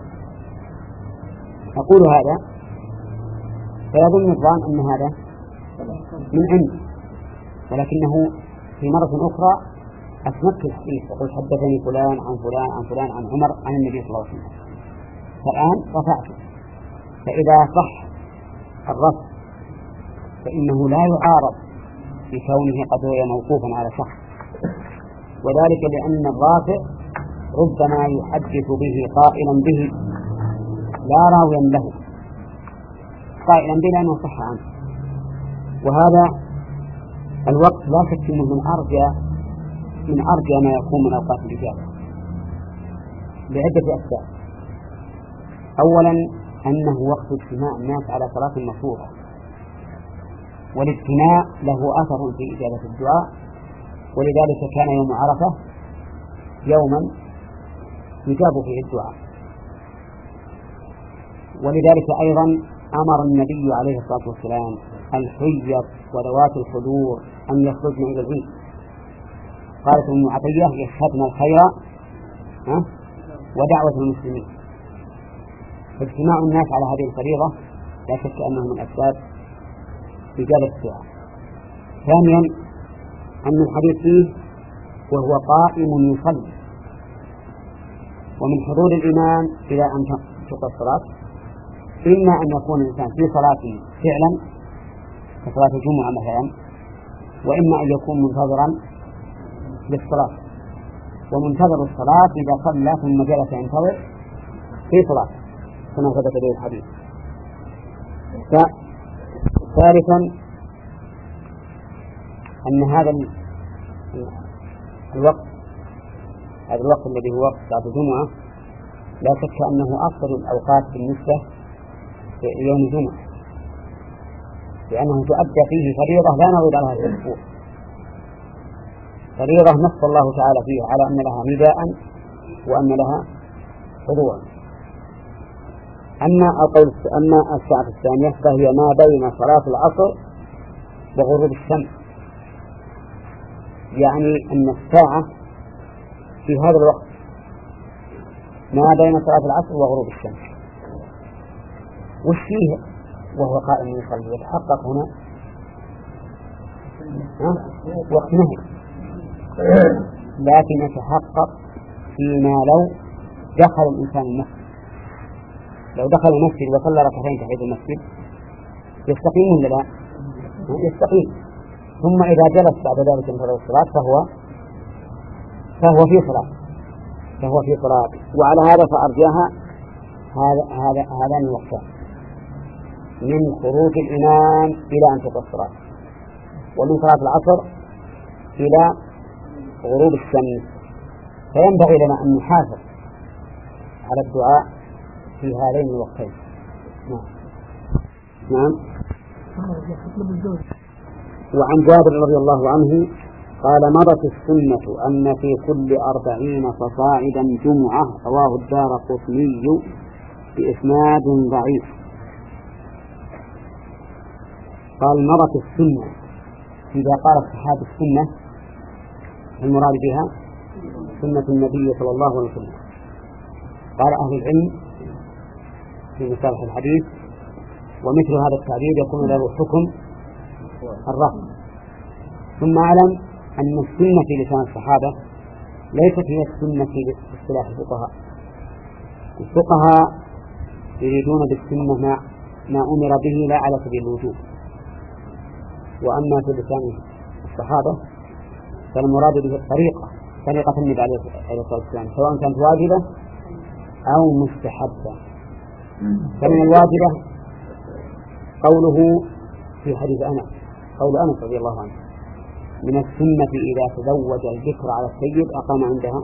أقول هذا فيظن الظان أن هذا من عندي، ولكنه في مرة أخرى أسندت الحديث وقل: حدثني فلان عن فلان عن فلان عن عمر عن النبي صلى الله عليه وسلم. فالآن رفعته، فإذا صح الرفع فإنه لا يعارض بكونه قد روي موقوفا على شخص، وذلك لأن الرافع ربما يحدث به قائلا به لا راويا له، قائلا به لأنه صح عنه. وهذا الوقت لا شك أنه من أرجى من أرجى ما يكون من أوقات الإجابة لعدة أسباب. أولا أنه وقت اجتماع الناس على صلاة مفروضة، والاجتماع له أثر في إجابة الدعاء، ولذلك كان يوم عرفة يوما يجاب فيه الدعاء. ولذلك أيضا أمر النبي عليه الصلاة والسلام الحيض وذوات الخدور أن يخرجن إلى العيد. قالت أم عطية: يشهدن الخير ودعوة المسلمين. فاجتماع الناس على هذه الفريضة لا شك أنه من أسباب إجابة الدعاء. ثانيا أن الحديث فيه وهو قائم يصلي، ومن حضور الإمام إلى أن تقضى الصلاة إما أن يكون الإنسان في صلاته فعلا كصلاة الجمعة مثلا، وإما أن يكون منتظرا للصلاة، ومنتظر الصلاة إذا صلى ثم جلس ينتظر في صلاة كما ثبت به الحديث. ثالثا أن هذا الوقت هذا الوقت الذي هو وقت صلاة الجمعة لا شك أنه أفضل الأوقات بالنسبة ليوم الجمعة، لأنه تؤدى فيه فريضة لا نظير لها في الأسبوع، فريضة نص الله تعالى فيه على أن لها نداء وأن لها حضورا. أما القول أما الساعة الثانية فهي ما بين صلاة العصر وغروب الشمس، يعني أن الساعة في هذا الوقت ما بين صلاة العصر وغروب الشمس. وش فيه وهو قائم يصلي يتحقق هنا وقت نهي، لكن يتحقق فيما لو دخل الإنسان المسجد لو دخل المسجد وصلى ركعتين تحية المسجد يستقيم ولا لا؟ يستقيم. ثم إذا جلس بعد ذلك انتظر الصلاة فهو فهو في صلاة فهو في صلاة وعلى هذا فأرجاها هذا هذا هذان الوقتان من خروج الإمام إلى أن تقضى الصلاة، ومن صلاة العصر إلى غروب الشمس. فينبغي لنا أن نحافظ على الدعاء في هذين الوقتين. نعم. نعم. وعن جابر رضي الله عنه قال مضت السنة أن في كل أربعين فصاعدا جمعة، رواه الدارقطني بإسناد ضعيف. قال مضت السنة، إذا قال الصحابة السنة المراد بها سنة النبي صلى الله عليه وسلم. قال أهل العلم في مصطلح الحديث ومثل هذا التعبير يكون له حكم الرفض. ثم أعلم أن السنة في لسان الصحابة ليست هي السنة في اصطلاح الفقهاء. الفقهاء يريدون بالسنة ما, ما أمر به لا على سبيل الوجوب، وأما في لسان الصحابة فالمراد به الطريقة طريقة النبي عليه الصلاة والسلام سواء كانت واجبة أو مستحبة. فمن الواجبة قوله في حديث أنس قول أنس رضي الله عنه من السنة إذا تزوج الذكر على السيد أقام عندها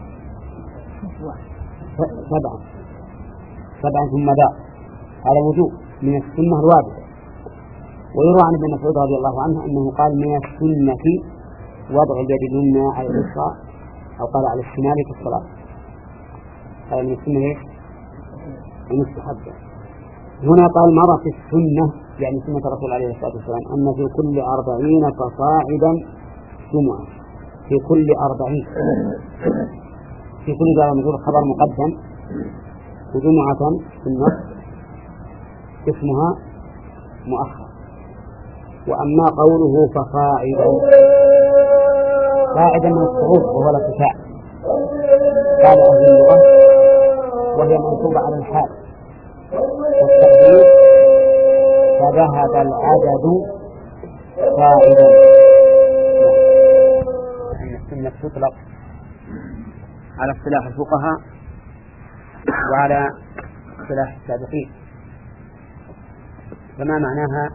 سبعا سبعا ثم دار على وجوب من السنة الواجبة. ويروى عن ابن مسعود رضي الله عنه أنه قال من السنة وضع اليد اليمنى على اليسرى أو قال على الشمال في الصلاة. قال من السنة المستحبة. هنا قال مرة في السنة يعني سنة الرسول عليه الصلاة والسلام أن في كل أربعين فصاعدا جمعة، في كل أربعين في كل جارة نقول خبر مقدم وجمعة في النص اسمها مؤخر. وأما قوله فصاعدا صاعدا من الصعود وهو الارتفاع قال أهل اللغة وهي منصوبة على الحال والتقدير فذهب العدد صاعدا. أن السنة تطلق على اصطلاح الفقهاء وعلى اصطلاح السابقين. فما معناها؟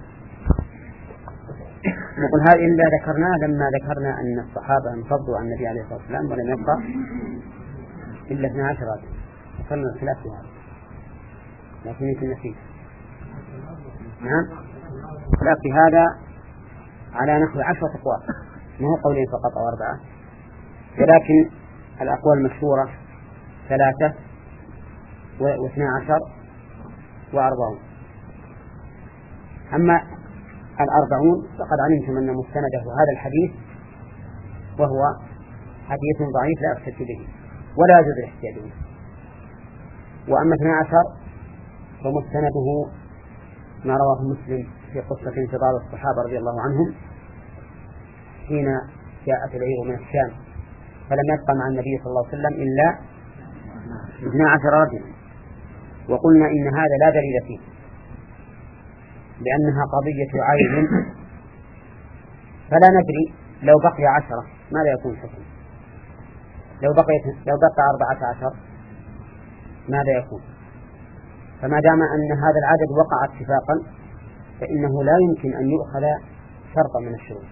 نقول هذا إلا ذكرناه لما ذكرنا أن الصحابة انفضوا عن النبي عليه الصلاة والسلام ولم يبقى إلا اثنا عشر رجل. وصلنا الخلاف في هذا لكن يمكن نسيت. نعم الخلاف في هذا على نحو عشرة أقوال ما هو قولين فقط أو أربعة، ولكن الأقوال المشهورة ثلاثة واثنى عشر وأربعون. أما الأربعون فقد علمتم أن مستنده هذا الحديث وهو حديث ضعيف لا أحتج به ولا يجوز الاحتجاج به. وأما اثنى عشر فمستنده ما رواه مسلم في قصة انتظار الصحابة رضي الله عنهم حين جاءت العير من الشام فلم يبقى مع النبي صلى الله عليه وسلم إلا اثنى عشر رجلا، وقلنا إن هذا لا دليل فيه لأنها قضية عين، فلا ندري لو بقي عشرة ماذا يكون حكم، لو بقيت لو بقى أربعة عشر ماذا يكون. فما دام أن هذا العدد وقع اتفاقا فإنه لا يمكن أن يؤخذ شرطا من الشروط.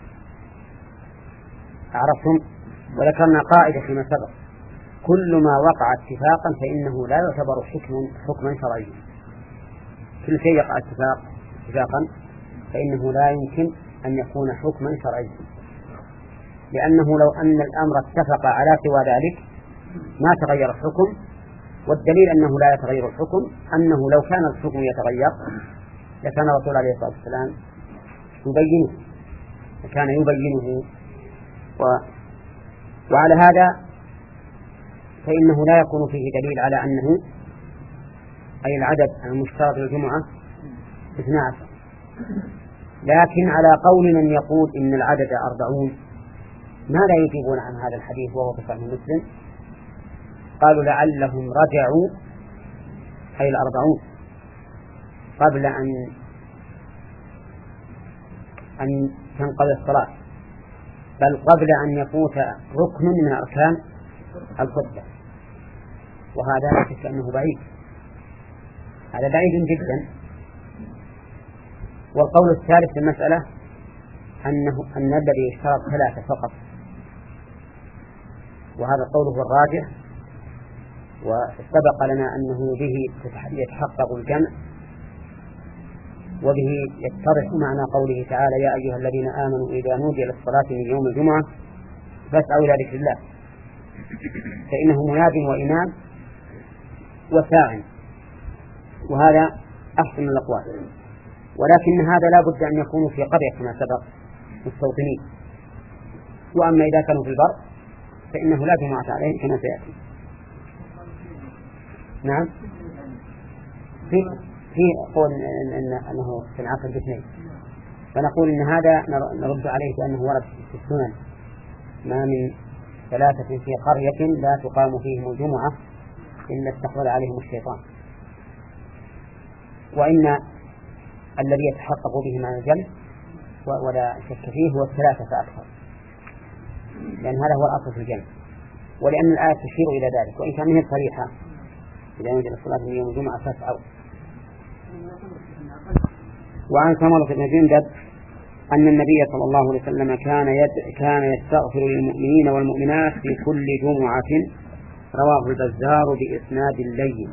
أعرفتم؟ وذكرنا قاعدة فيما سبق كل ما وقع اتفاقا فإنه لا يعتبر حكما حكما شرعيا. كل شيء يقع اتفاق اتفاقا فإنه لا يمكن أن يكون حكما شرعيا، لأنه لو أن الأمر اتفق على سوى ذلك ما تغير الحكم. والدليل أنه لا يتغير الحكم أنه لو كان الحكم يتغير لكان الرسول عليه الصلاة والسلام يبينه كان يبينه و... وعلى هذا فإنه لا يكون فيه دليل على أنه أي العدد المشترك للجمعة اثنى عشر. لكن على قول من يقول إن العدد أربعون ماذا يجيبون عن هذا الحديث وهو في صحيح مسلم؟ قالوا لعلهم رجعوا أي الأربعون قبل أن أن تنقضي الصلاة، بل قبل أن يفوت ركن من أركان الخطبة، وهذا لا شك أنه بعيد، هذا بعيد جدا. والقول الثالث في المسألة أنه أن الذي اشترط ثلاثة فقط، وهذا القول هو الراجح، وسبق لنا أنه به يتحقق الجمع، وبه يتضح معنى قوله تعالى: يا أيها الذين آمنوا إذا نودي للصلاة من يوم الجمعة فاسعوا إلى ذكر الله، فإنه مناد وإمام وساع، وهذا أحسن الأقوال. ولكن هذا لا بد أن يكونوا في قرية كما سبق مستوطنين، وأما إذا كانوا في البر فإنه لا جماعة عليهم كما سيأتي. نعم، في في قول إن أنه في العصر باثنين، فنقول إن هذا نرد عليه بأنه ورد في السنن: ما من ثلاثة في قرية لا تقام فيهم الجمعة إلا استحوذ عليهم الشيطان. وإن الذي يتحقق به معنى الجمع ولا شك فيه هو الثلاثة فأكثر، لأن هذا هو الأصل في الجمع، ولأن الآية تشير إلى ذلك، وإن كان منها صريحة: إذا نودي للصلاة من يوم الجمعة فاسعوا. وعن سمرة بن جندب أن النبي صلى الله عليه وسلم كان يد كان يستغفر للمؤمنين والمؤمنات في كل جمعة، رواه البزار بإسناد لين.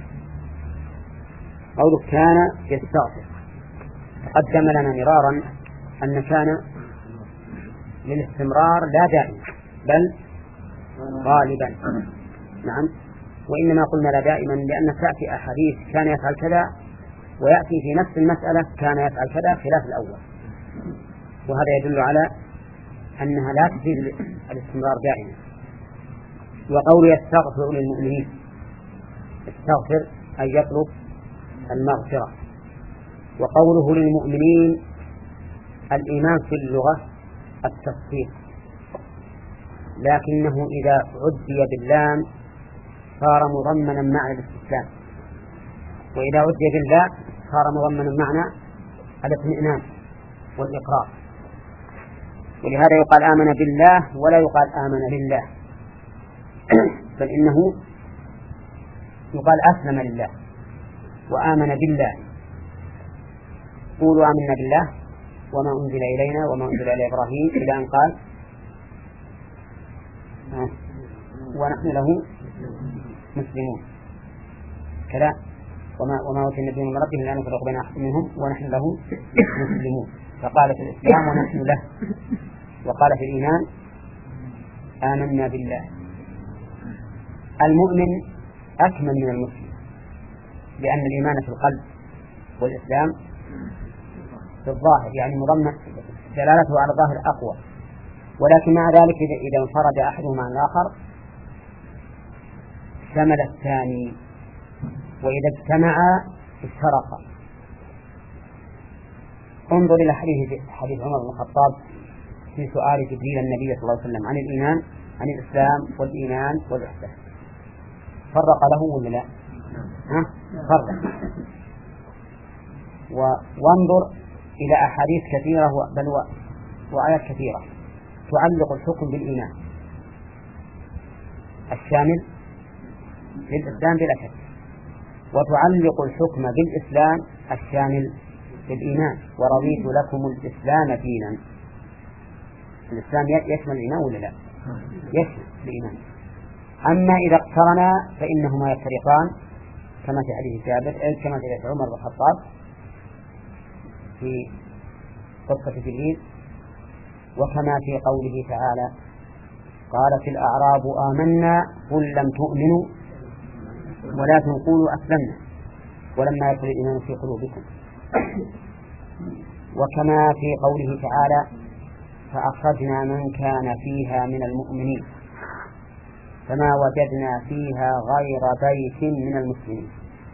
قوله كان يستغفر تقدم لنا مرارا أن كان للاستمرار لا دائما بل غالبا. نعم، وإنما قلنا لا دائما لأن تأتي أحاديث كان يفعل كذا، ويأتي في نفس المسألة كان يفعل كذا خلاف الأول، وهذا يدل على أنها لا تفيد الاستمرار دائما. وقول يستغفر للمؤمنين، يستغفر أي يطلب المغفرة. وقوله للمؤمنين الإيمان في اللغة التصديق، لكنه إذا عدي باللام صار مضمنا معنى الاستسلام، وإذا عدي بالله صار مضمنا معنى الاطمئنان والإقرار. ولهذا يقال آمن بالله ولا يقال آمن لله، بل إنه يقال أسلم لله وآمن بالله. قولوا آمنا بالله وما أنزل إلينا وما أنزل إلى إبراهيم إلى أن قال ونحن له مسلمون كذا، وما وما أوتي النبيون من ربهم لا نفرق بين أحد منهم ونحن له مسلمون. فقال في الإسلام ونحن له، وقال في الإيمان آمنا بالله. المؤمن أكمل من المسلم، لأن الإيمان في القلب والإسلام في الظاهر، يعني مضمن دلالته على الظاهر أقوى، ولكن مع ذلك إذا انفرد أحدهما عن الآخر شمل الثاني، وإذا اجتمعا افترقا. انظر إلى حديث حديث عمر بن الخطاب في سؤال جبريل النبي صلى الله عليه وسلم عن الإيمان، عن الإسلام والإيمان والإحسان، فرق له ولا لا؟ ها؟ فرق. وانظر إلى أحاديث كثيرة بل وآيات كثيرة تعلق الحكم بالإيمان الشامل للإسلام بلا شك، وتعلق الحكم بالإسلام الشامل للإيمان. ورضيت لكم الإسلام دينا. الإسلام يشمل الإيمان ولا لا؟ يشمل الإيمان. أما إذا اقترنا فإنهما يفترقان، كما في حديث جابر، كما في حديث عمر بن الخطاب في قصة جبريل، وكما في قوله تعالى: قالت الأعراب آمنا قل لم تؤمنوا ولكن قولوا أسلمنا ولما يدخل الإيمان في قلوبكم. وكما في قوله تعالى: فأخرجنا من كان فيها من المؤمنين فما وجدنا فيها غير بيت من المسلمين.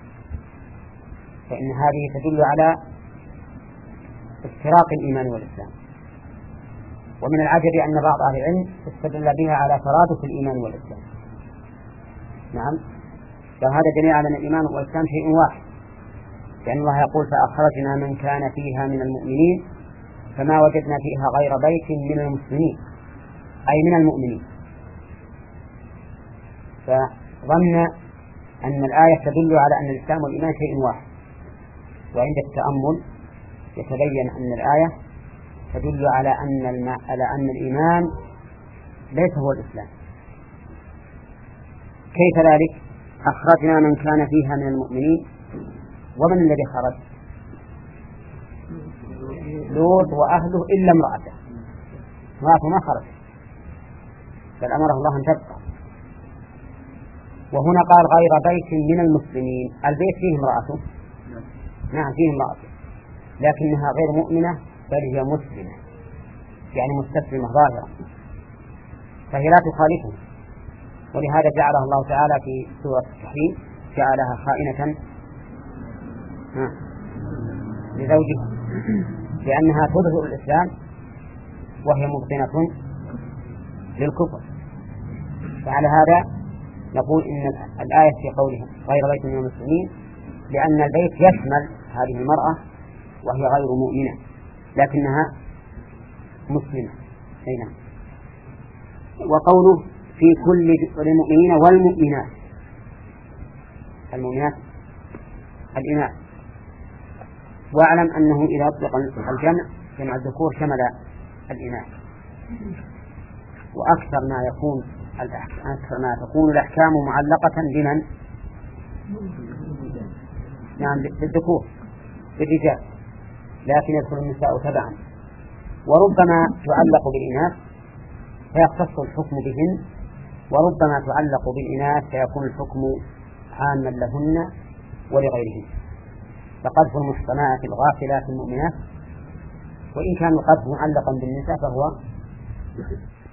فإن هذه تدل على افتراق الإيمان والإسلام. ومن العجب أن بعض أهل العلم استدل بها على ترادف الإيمان والإسلام. نعم، فهذا دليل على أن الإيمان والإسلام شيء واحد، لأن الله يقول فأخرجنا من كان فيها من المؤمنين فما وجدنا فيها غير بيت من المسلمين أي من المؤمنين. فظن أن الآية تدل على أن الإسلام والإيمان شيء واحد، وعند التأمل يتبين أن الآية تدل على أن الم... على أن الإيمان ليس هو الإسلام. كيف ذلك؟ أخرجنا من كان فيها من المؤمنين، ومن الذي خرج؟ لوط وأهله إلا امرأته، امرأته ما خرج بل أمره الله أن تبقى. وهنا قال غير بيت من المسلمين، البيت فيه امرأته، نعم فيه امرأته، لكنها غير مؤمنة بل هي مسلمة، يعني مستسلمة ظاهرة، فهي لا تخالفه. ولهذا جعلها الله تعالى في سورة التحريم جعلها خائنة لزوجها، لأنها تظهر الإسلام وهي مبطنة للكفر. فعلى هذا نقول إن الآية في قولها غير بيت من المسلمين لأن البيت يشمل هذه المرأة وهي غير مؤمنة لكنها مسلمة. نعم. وقوله في كل المؤمنين والمؤمنات، المؤمنات الإناث، واعلم أنه إذا أطلق الجمع جمع الذكور شمل الإناث. وأكثر ما يكون أكثر ما تكون الأحكام معلقة بمن؟ نعم بالذكور بالرجال، لكن يدخل النساء تبعا. وربما تعلق بالإناث فيختص الحكم بهن، وربما تعلق بالإناث فيكون الحكم عاما لهن ولغيرهن. فقذف المحصنات الغافلات المؤمنات وإن كان القذف معلقا بالنساء فهو